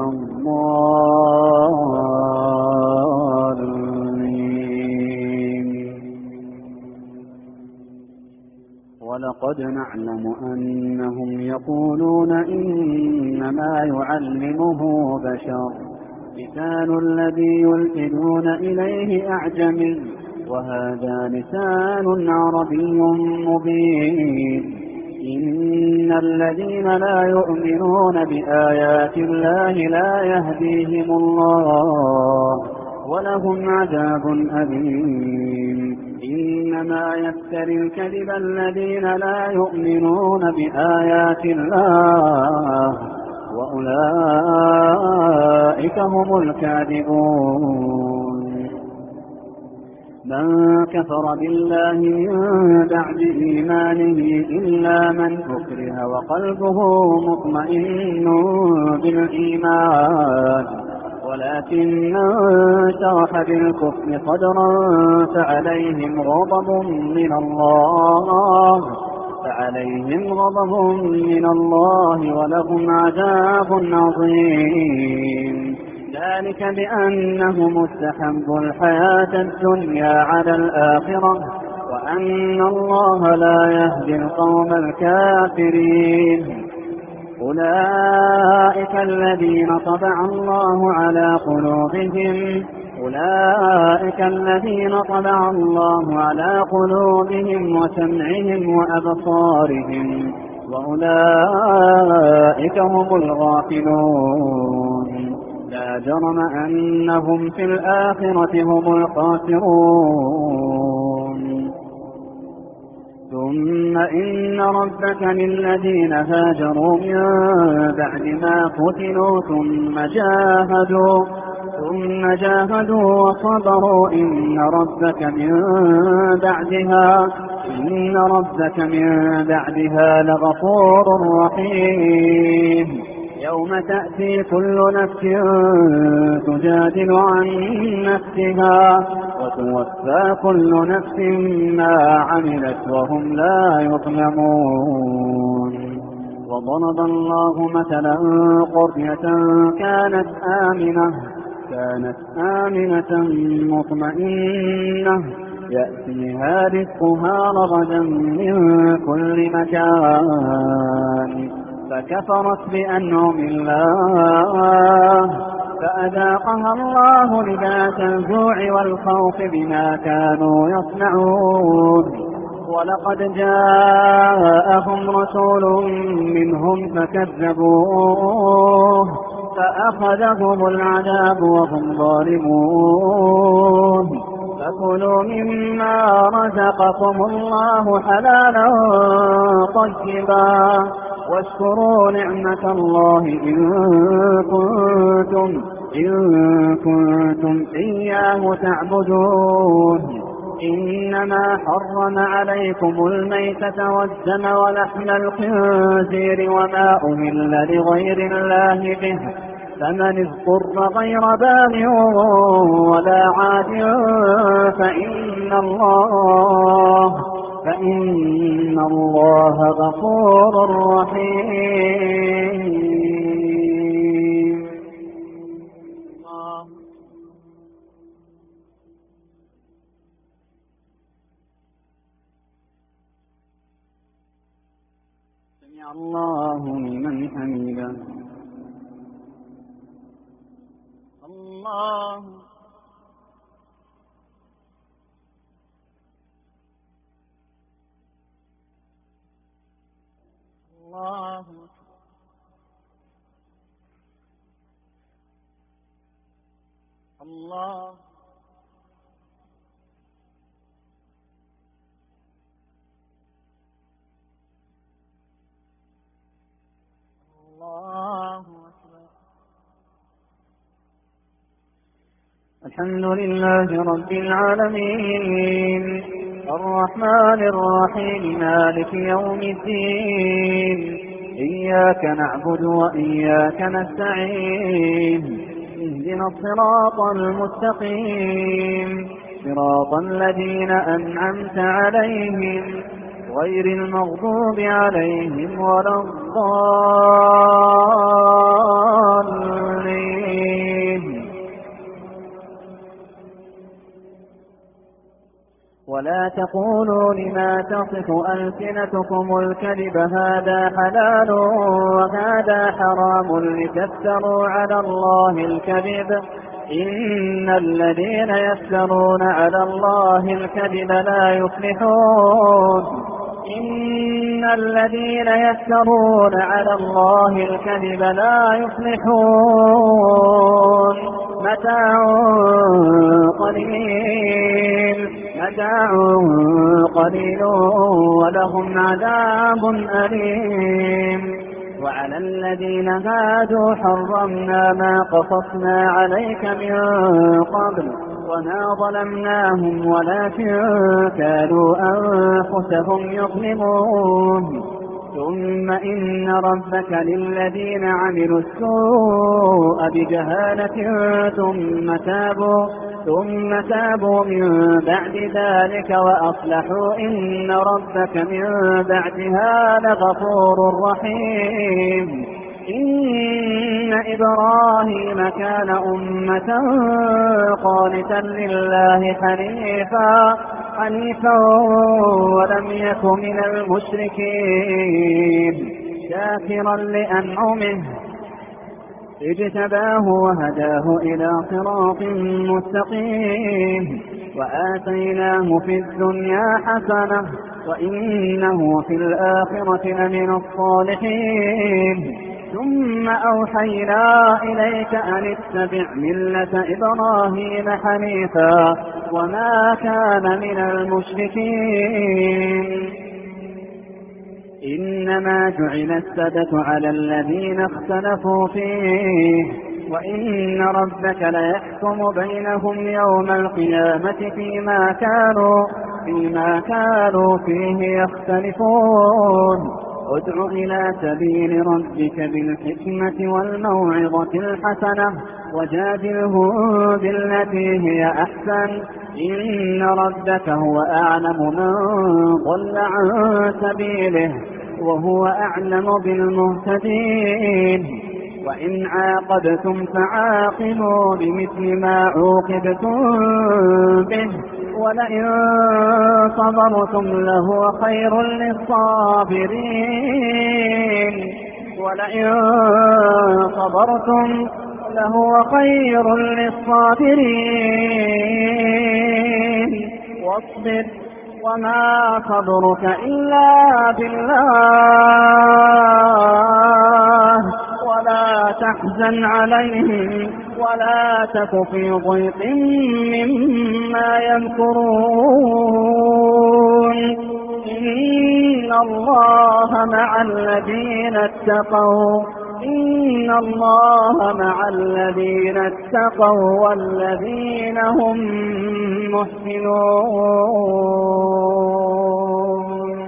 الضالين. ولقد نعلم أنهم يقولون إنما يعلمه بشر لسان الذي يلحدون إليه أعجمي وهذا لسان عربي مبين. إن الذين لا يؤمنون بآيات الله لا يهديهم الله ولهم عذاب أليم. إنما يفتري الكذب الذين لا يؤمنون بآيات الله وأولئك هم الكاذبون. من كفر بالله من بعد إيمانه إلا من أكره وقلبه مطمئن بالإيمان ولكن من شرح بالكفر صدرا فعليهم غضب من الله فعليهم غضب من الله ولهم عذاب عظيم. ذلك بأنهم استحبوا الحياة الدنيا على الآخرة وأن الله لا يهدي القوم الكافرين. أولئك الذين طبع الله على قلوبهم أولئك الذين طبع الله على قلوبهم وسمعهم وأبصارهم وأولئك هم الغافلون لا جرم أنهم في الآخرة هم الخاسرون ثم إن ربك للذين هاجروا من بعد ما فتنوا ثم جاهدوا ثم جاهدوا وصبروا إن ربك من بعدها إن ربك من بعدها لغفور رحيم يوم تأتي كل نفس تجادل عن نفسها وتوفى كل نفس ما عملت وهم لا يظلمون وضرب الله مثلا قرية كانت آمنة كانت آمنة مطمئنة يأتيها رزقها رغدا من كل مكان فكفرت بأنعم الله فأذاقها الله لباس الجوع والخوف بما كانوا يصنعون ولقد جاءهم رسول منهم فكذبوه فأخذهم العذاب وهم ظالمون فكلوا مما رزقكم الله حلالا طيبا واشكروا نعمة الله إن كنتم, إن كنتم إياه تعبدون إنما حرم عليكم الميتة والدم ولحم الخنزير وما أهل لغير الله به فمن اضطر غير باغ ولا عاد فإن الله فإن الله غفور رحيم. سمع الله لمن حمده. الله الله الله الله أكبر. الحمد لله رب العالمين الرحمن الرحيم مالك يوم الدين إياك نعبد وإياك نستعين اهدنا الصراط المستقيم صراط الذين أنعمت عليهم غير المغضوب عليهم ولا الضالين ولا تقولوا لما تصف ألسنتكم الكذب هذا حلال وهذا حرام لتفتروا على الله الكذب إن الذين يفترون على الله الكذب لا يفلحون إن الذين يفترون على الله الكذب لا يفلحون متاع قليل متاع قليل ولهم عذاب أليم وعلى الذين هادوا حرمنا ما قصصنا عليك من قبل وما ظلمناهم ولكن كانوا أنفسهم يظلمون ثم إن ربك للذين عملوا السوء بجهالة ثم تابوا ثم تابوا من بعد ذلك وأصلحوا إن ربك من بعدها لغفور رحيم إن إبراهيم كان أمة قانتا لله حنيفا حنيفا ولم يك من المشركين شاكرا لأنعمه اجتباه وهداه إلى صراط مستقيم وآتيناه في الدنيا حسنة وإنه في الآخرة لمن الصالحين ثم أوحينا إليك أن اتبع ملة إبراهيم حنيفا وما كان من المشركين إنما جعل السبت على الذين اختلفوا فيه وإن ربك ليحكم بينهم يوم القيامة فيما كانوا, فيما كانوا فيه يختلفون ادع إلى سبيل ربك بالحكمة والموعظة الحسنة وجادلهم بالتي هي أحسن إن ربك هو أعلم من ضل عن سبيله وهو أعلم بالمهتدين وإن عاقبتم فعاقبوا بمثل ما عوقبتم به ولئن صبرتم لهو خير للصابرين ولئن صبرتم لهو خير للصابرين واصبر وما صبرك إلا بالله ولا تحزن عليهم ولا تك في ضيق مما يمكرون إن الله مع الذين اتقوا إن الله مع الذين اتقوا والذين هم محسنون.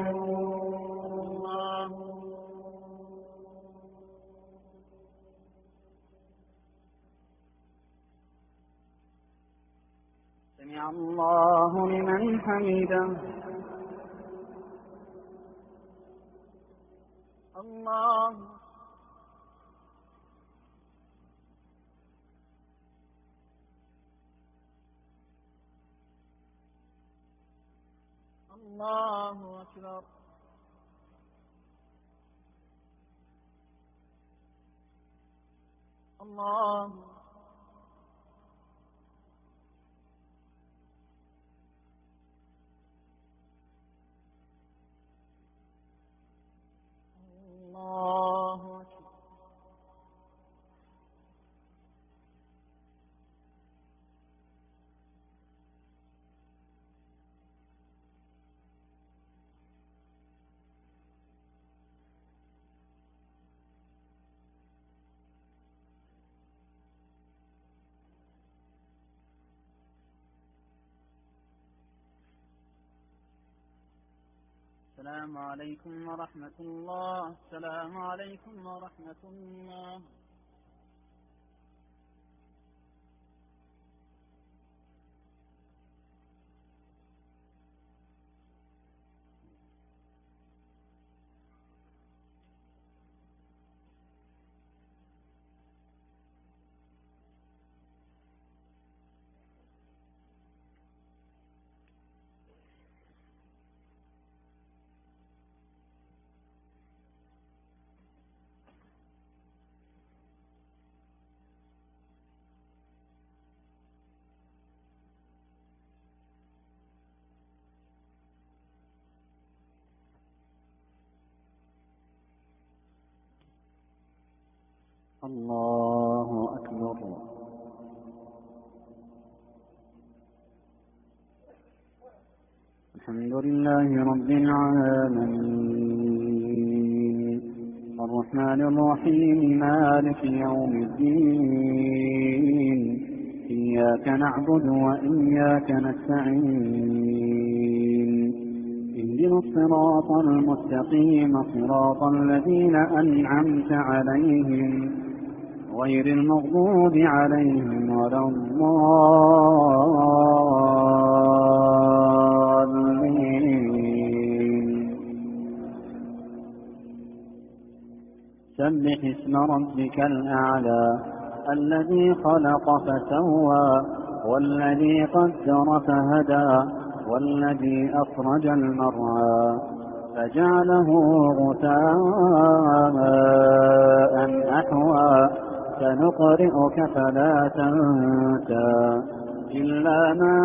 سمع الله لمن حمده. الله الله أكبر. الله الله أكبر. السلام عليكم ورحمة الله. السلام عليكم ورحمة الله. الله أكبر. الحمد لله رب العالمين الرحمن الرحيم مالك يوم الدين إياك نعبد وإياك نستعين اهدنا الصراط المستقيم صراط الذين أنعمت عليهم غير المغضوب عليهم ولا الضالين. سبح اسم ربك الأعلى الذي خلق فسوى والذي قدر فهدى والذي أخرج المرعى فجعله غثاء أحوى سنقرئك فلا تنسى إلا ما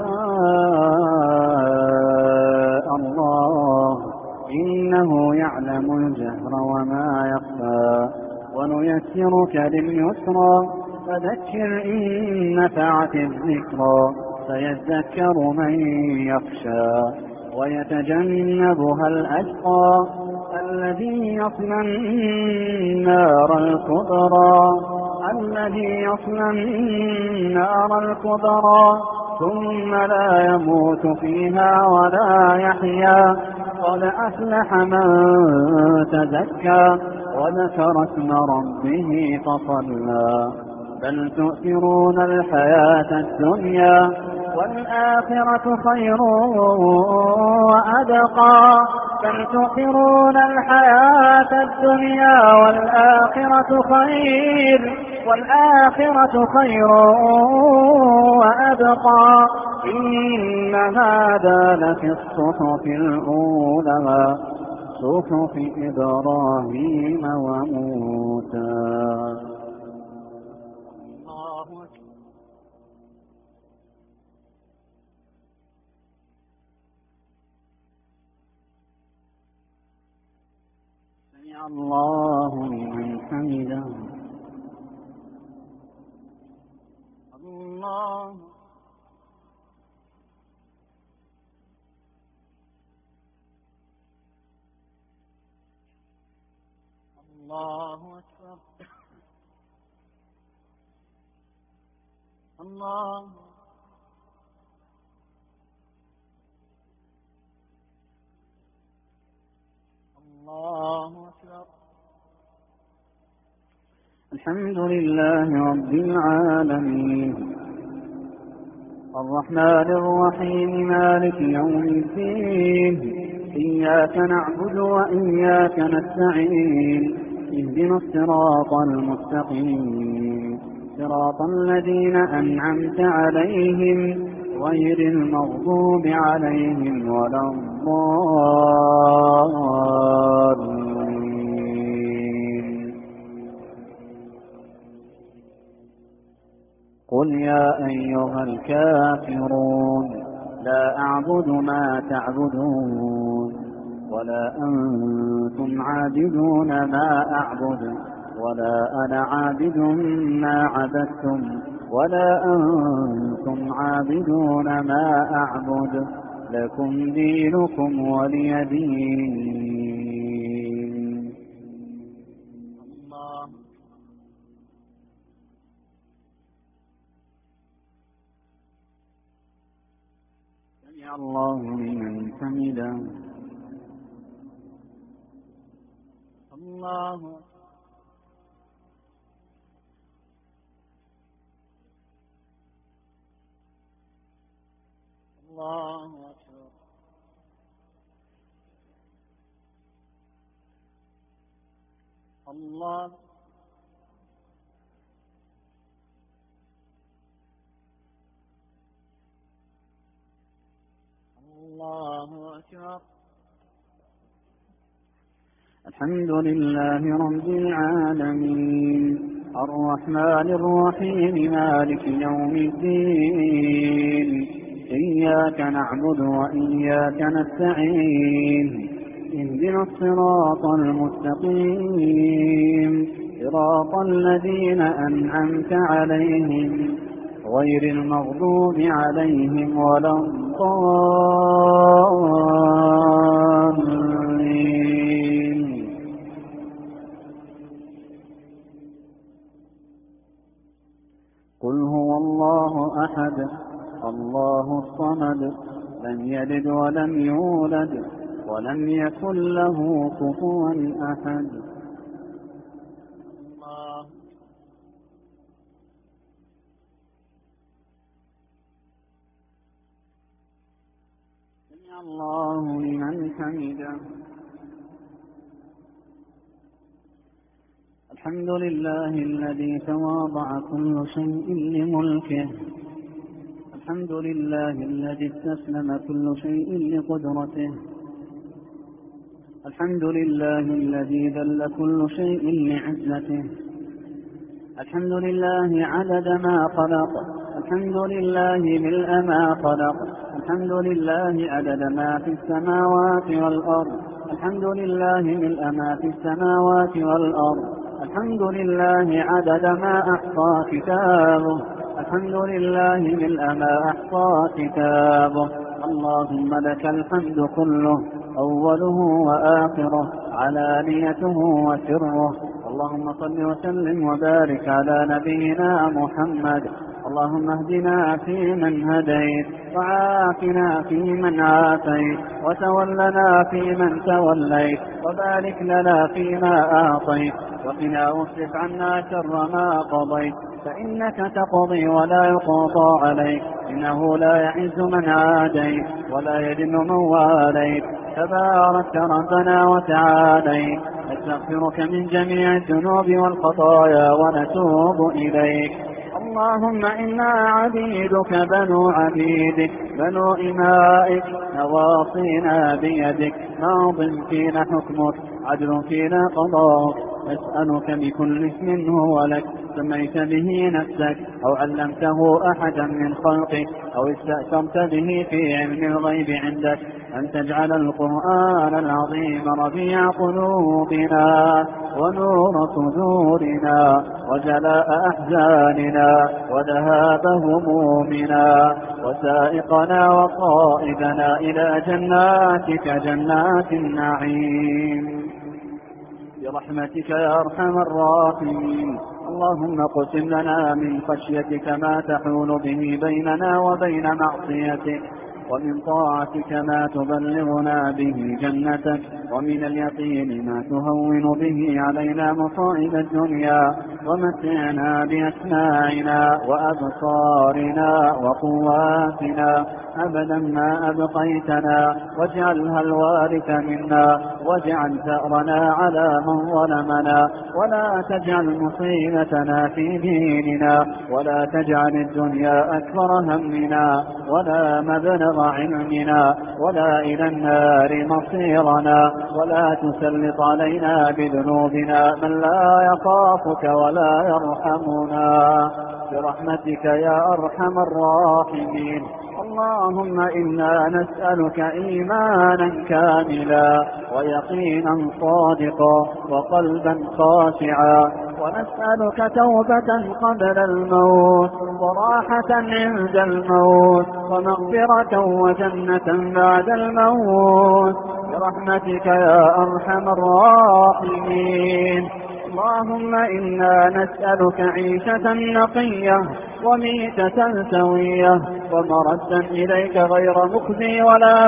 شاء الله إنه يعلم الجهر وما يخفى ونيسرك لليسرى فذكر إن نفعت الذكرى سيذكر من يخشى ويتجنبها الأشقى الذي يصلى النار الكبرى الذي يصلى النار الكبرى ثم لا يموت فيها ولا يحيا قد أفلح من تزكى وذكر اسم ربه فصلى بل تؤثرون الحياة الدنيا والآخرة خير وأبقى بل تؤثرون الحياة الدنيا والآخرة خير والآخرة خير وأبقى إن هذا لفي الصحف الأولى صحف إبراهيم وموسى. الله لمن حمده. الله الله أكبر. الله الله أكبر. الحمد لله رب العالمين الرحمن الرحيم مالك يوم الدين إياك نعبد وإياك نستعين اهدنا الصراط المستقيم صراط الذين أنعمت عليهم غير المغضوب عليهم ولا الضالين. قل يا أيها الكافرون لا أعبد ما تعبدون ولا أنتم عابدون ما أعبد ولا أنا عابد ما عبدتم ولا أنتم عابدون ما أعبد لكم دينكم ولي دين. الله سمع الله لمن حمده. الله الله أكبر. الله الله أكبر. الحمد لله رب العالمين الرحمن الرحيم مالك يوم الدين إياك نعبد وإياك نستعين اهدنا الصراط المستقيم صراط الذين أنعمت عليهم غير المغضوب عليهم ولا الضالين. قل هو الله أحد الله الصمد لم يلد ولم يولد ولم يكن له كفوا أحد. الله سمع الله لمن حمده. الحمد لله الذي تواضع كل شيء لملكه الحمد لله الذي استسلم كل شيء لقدرته الحمد لله الذي ذل كل شيء لعزته. الحمد لله عدد ما خلق. الحمد لله ملء ما خلق. الحمد لله عدد ما في السماوات والأرض. الحمد لله ملء ما في السماوات والأرض. الحمد لله عدد ما أحصى كتابه. الحمد لله ملء ما أحصى كتابه. اللهم لك الحمد كله، أوله وآخره، علانيته وسره. اللهم صل وسلم وبارك على نبينا محمد. اللهم اهدنا فيمن هديت، وعافنا فيمن عافيت، وتولنا فيمن توليت، وبارك لنا فيما أعطيت، وقنا واصرف عنا شر ما قضيت، فإنك تقضي ولا يقضى عليك، إنه لا يعز من عاديت ولا يذل من واليت، تبارك ربنا وتعاليت. نستغفرك من جميع الذنوب والخطايا ونتوب إليك. اللهم إنا عبيدك بنو عبيدك بنو إمائك، نواصينا بيدك، ماض فينا حكمك، عدل فينا قضاءك. نسألك بكل اسم هو لك سميت به نفسك أو علمته أحدا من خلقك أو استأثرت به في علم الغيب عندك، أن تجعل القرآن العظيم ربيع قلوبنا ونور صدورنا وجلاء أحزاننا وذهاب همومنا وسائقنا وقائدنا إلى جناتك جنات النعيم برحمتك يا أرحم الراحمين. اللهم اقسم لنا من خشيتك ما تحول به بيننا وبين معصيتك، ومن طاعتك ما تبلغنا به جنتك، ومن اليقين ما تهون به علينا مصائب الدنيا، ومتعنا بأسماعنا وأبصارنا وقواتنا أبدا ما أبقيتنا، واجعلها الوارث منا، واجعل ثأرنا على من ظلمنا، ولا تجعل مصيبتنا في ديننا، ولا تجعل الدنيا أكبر همنا ولا مبلغ علمنا ولا إلى النار مصيرنا، ولا تسلط علينا بذنوبنا من لا يخافك ولا يرحمنا برحمتك يا أرحم الراحمين. اللهم إنا نسألك إيمانا كاملا ويقينا صادقا وقلبا خاشعا، ونسألك توبة قبل الموت وراحة عند الموت ومغفرة وجنة بعد الموت برحمتك يا أرحم الراحمين. اللهم إنا نسألك عيشة نقية وميتة سوية ومردا إليك غير مخزي ولا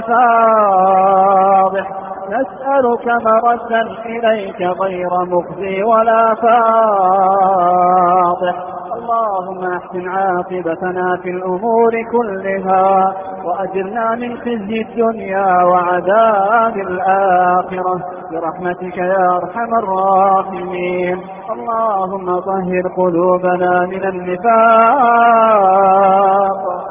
فاضح. نسألك مردا إليك غير مخزي ولا فاضح. اللهم احسن عاقبتنا في الأمور كلها، وأجرنا من خزي الدنيا وعذاب الآخرة برحمتك يا أرحم الراحمين. اللهم طهر قلوبنا من النفاق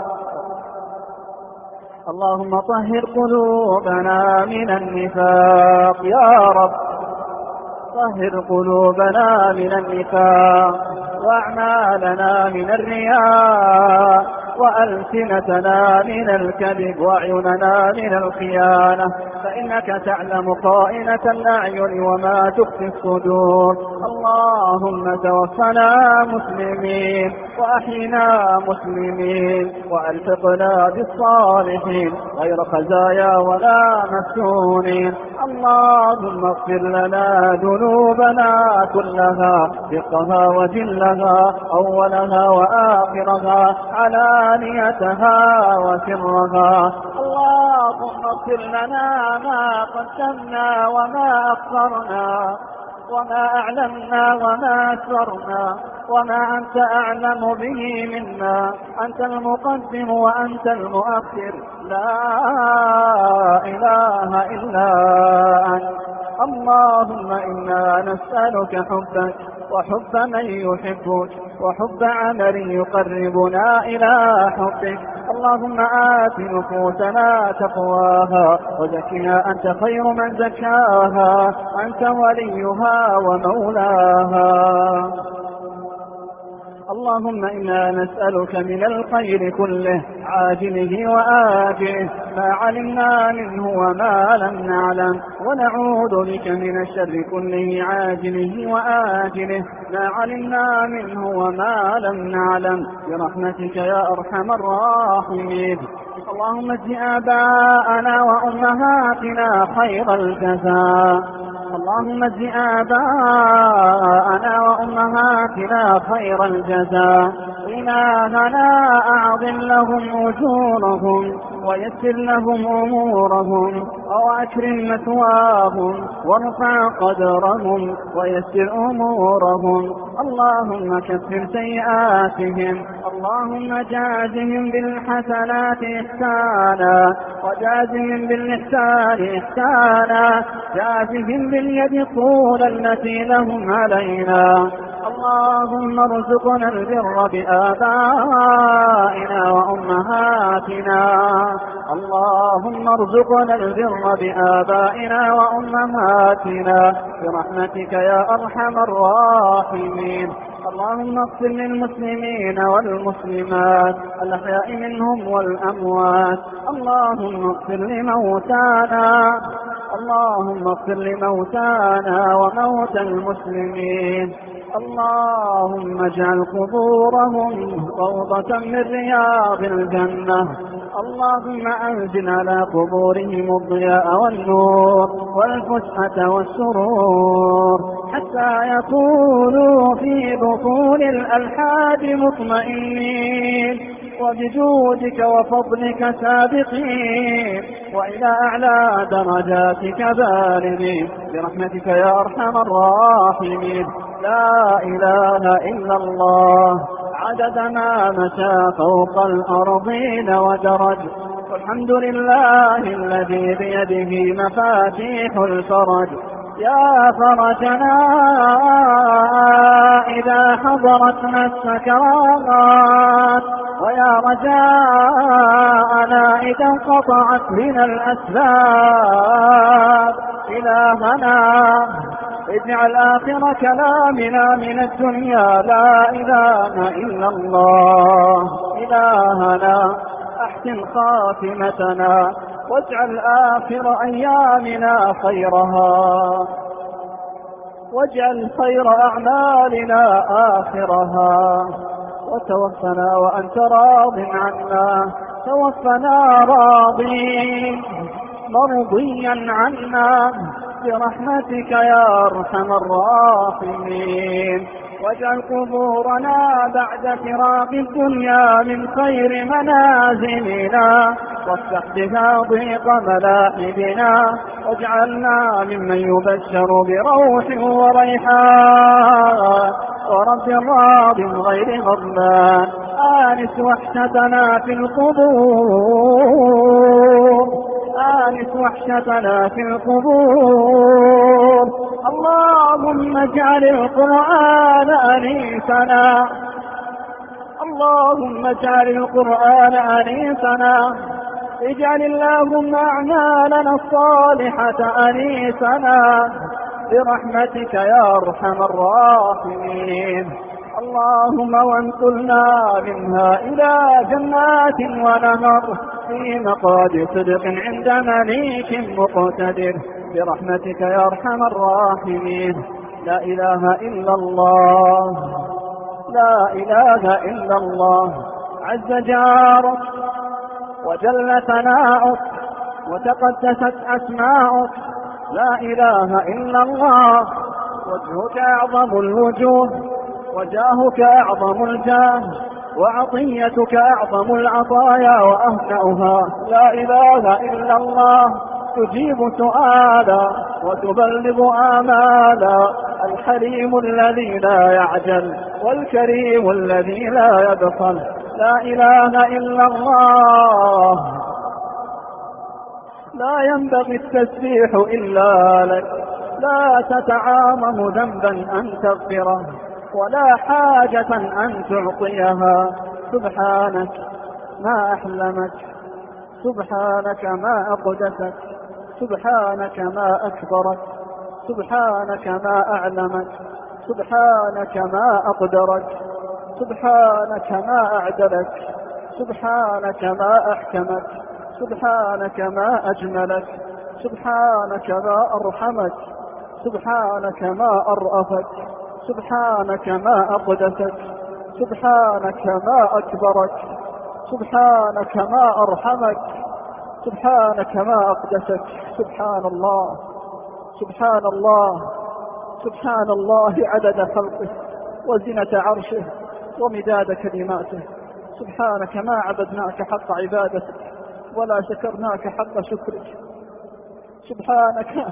اللهم طهر قلوبنا من النفاق يا رب، طهر قلوبنا من النفاق وأعمالنا من الرياء وألسنتنا من الكذب وعيوننا من الخيانة، فإنك تعلم خائنة الأعين وما تخفي الصدور. اللهم توفنا مسلمين وأحينا مسلمين وألحقنا بالصالحين غير خزايا ولا مفتونين. اللهم اغفر لنا ذنوبنا كلها دقها وجلها أولها وآخرها علانيتها وسرها. اللهم اغفر لنا ما قدمنا وما أخرنا وما أعلمنا وما أسررنا وما أنت أعلم به منا. أنت المقدم وأنت المؤخر، لا إله إلا أنت. اللهم إنا نسألك حبك وحب من يحبك وحب عمل يقربنا إلى حبك. اللهم آت نفوسنا تقواها وزكها أنت خير من زكاها، أنت وليها ومولاها. اللهم إنا نسألك من الخير كله عاجله وآجله ما علمنا منه وما لم نعلم، ونعوذ بك من الشر كله عاجله وآجله ما علمنا منه وما لم نعلم، برحمتك يا أرحم الراحمين. اللهم اجز آباءنا وأمهاتنا خير الجزاء، اللهم اجز آباءنا وأمهاتنا خير الجزاء. إلهنا أعظم لهم أجورهم ويسر لهم أمورهم وأكرم مثواهم وارفع قدرهم ويسر أمورهم. اللهم كفر سيئاتهم، اللهم جازهم بالحسنات إحسانا وجازهم بالإحسان إحسانا، جازهم باليد طول التي لهم علينا. اللهم ارزقنا البر بآبائنا وأمهاتنا، اللهم ارزقنا البر بآبائنا وأمهاتنا برحمتك يا أرحم الراحمين. اللهم اغفر للمسلمين والمسلمات الأحياء منهم والأموات، اللهم اغفر لموتانا، اللهم اغفر لموتانا وموتى المسلمين. اللهم اجعل قبورهم روضة من رياض الجنة، اللهم أنزل على قبورهم الضياء والنور والفسحة والسرور حتى يكونوا في بطون الألحاد مطمئنين، وبجودك وفضلك سابقين، وإلى أعلى درجاتك بالغين برحمتك يا أرحم الراحمين. لا إله إلا الله عدد ما مشى فوق الأرضين ودرج، والحمد لله الذي بيده مفاتيح الفرج. يا فرجنا إذا حضرتنا السكرات، ويا رجاءنا إذا انقطعت بنا الأسباب. إلهنا اجعل آخر كلامنا من الدنيا لا إله إلا الله. إلهنا أحسن خاتمتنا واجعل آخر أيامنا خيرها، واجعل خير أعمالنا آخرها، وتوفنا وأنت راض عنا، توفنا راضين مرضيا عنا برحمتك يا أرحم الراحمين. واجعل قبورنا بعد فراق الدنيا من خير منازلنا، وافتح بها ضيق ملاحدنا، واجعلنا ممن يبشر بروح وريحان ورب راض غير غضبان. آنس وحشتنا في القبور، آنس وحشتنا في القبور. اللهم اجعل القرآن أنيسنا، اللهم اجعل القرآن أنيسنا، اجعل اللهم أعمالنا الصالحة أنيسنا برحمتك يا أرحم الراحمين. اللهم وانقلنا منها إلى جنات ونهر في مقعد صدق عند مليك مقتدر برحمتك يا أرحم الراحمين. لا إله إلا الله، لا إله إلا الله، عز جارك وجل ثناؤك وتقدست أسماؤك. لا إله إلا الله، وجهك أعظم الوجوه، وجاهك أعظم الجاه، وعطيتك أعظم العطايا وأهنأها. لا إله إلا الله، تجيب سؤالا وتبلغ آمالا، الحليم الذي لا يعجل والكريم الذي لا يبخل. لا إله إلا الله، لا ينبغي التسبيح إلا لك، لا تتعاظم ذنبا أن تغفره ولا حاجة أن تعطيها. سبحانك ما أحلمك، سبحانك ما أقدسك، سبحانك ما أكبرك، سبحانك ما أعلمك، سبحانك ما أقدرك، سبحانك ما أعدلك، سبحانك ما أحكمك، سبحانك ما أجملك، سبحانك ما أرحمك، سبحانك ما أرأفك، سبحانك ما أقدسك، سبحانك ما أكبرك، سبحانك ما أرحمك، سبحانك ما أقدسك. سبحان الله، سبحان الله، سبحان الله عدد خلقه وزنة عرشه ومداد كلماته. سبحانك ما عبدناك حق عبادتك ولا شكرناك حق شكرك. سبحانك،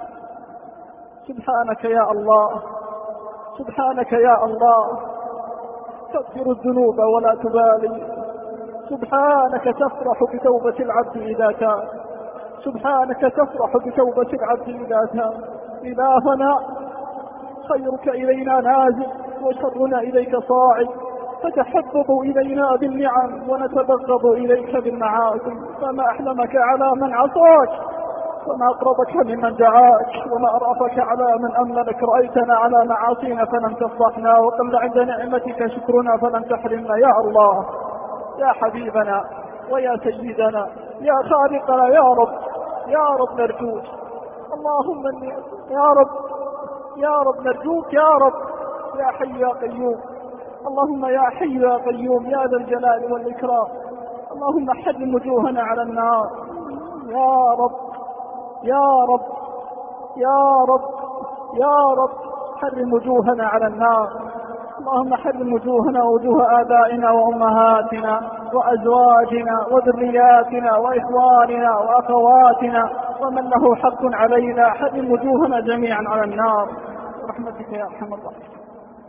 سبحانك يا الله، سبحانك يا الله تغفر الذنوب ولا تبالي. سبحانك تفرح بتوبة العبد إذا تاب، سبحانك تفرح بتوبة العبد إذا تاب. إلهنا خيرك إلينا نازل وشرنا إليك صاعد، فتحبب إلينا بالنعم ونتبغض إليك بالمعاصي. فما أحلمك على من عصاك، وما أقربك ممن دعاك، وما أرأفك على من أمنك. رأيتنا على معاصينا فلم تفضحنا، وقل عند نعمتك شكرنا فلم تحرمنا. يا الله، يا حبيبنا ويا سيدنا، يا خالقنا، يا رب، يا رب نرجوك. اللهم يا رب، يا رب نرجوك، يا رب، يا حي يا قيوم. اللهم يا حي يا قيوم يا ذا الجلال والإكرام. اللهم حرم وجوهنا على النار. يا رب، يا رب، يا رب، يا رب حرم وجوهنا على النار. اللهم حرم وجوهنا ووجوه آبائنا وأمهاتنا وأزواجنا وذرياتنا وإخواننا وأخواتنا ومن له حق علينا. حرم وجوهنا جميعا على النار برحمتك يا أرحم الراحمين.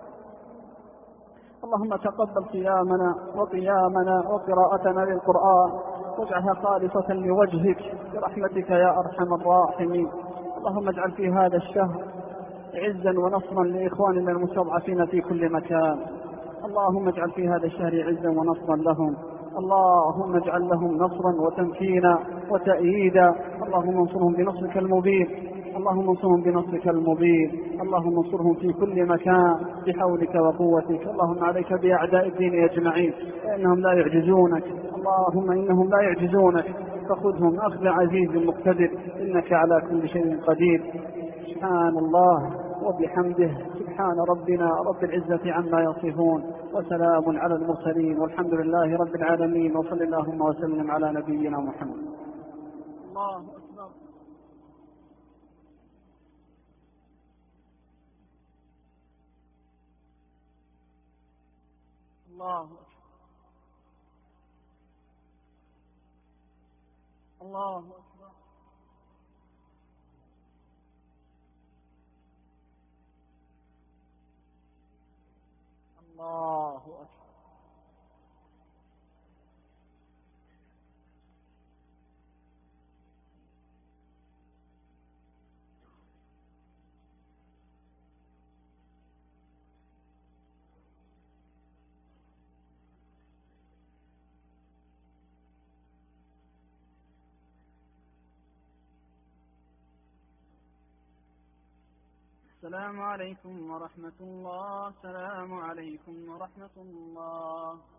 اللهم تقبل صيامنا وقيامنا وقراءتنا للقرآن، واجعلها خالصة لوجهك برحمتك يا أرحم الراحمين. اللهم اجعل في هذا الشهر عزا ونصرا لإخواننا المستضعفين في كل مكان. اللهم اجعل في هذا الشهر عزا ونصرا لهم. اللهم اجعل لهم نصرا وتمكينا وتأييدا. اللهم انصرهم بنصرك المبين، اللهم انصرهم بنصرك المبين. اللهم انصرهم في كل مكان بحولك وقوتك. اللهم عليك بأعداء الدين أجمعين، فإنهم لا يعجزونك. اللهم إنهم لا يعجزونك، فخذهم أخذ عزيز مقتدر، إنك على كل شيء قدير. سبحان الله وبحمده، سبحان ربنا رب العزة عما يصفون، وسلام على المرسلين، والحمد لله رب العالمين. وصل اللهم وسلم على نبينا محمد. الله أكبر. الله أكبر. الله أكبر. الله أكبر. السلام عليكم ورحمة الله. السلام عليكم ورحمة الله.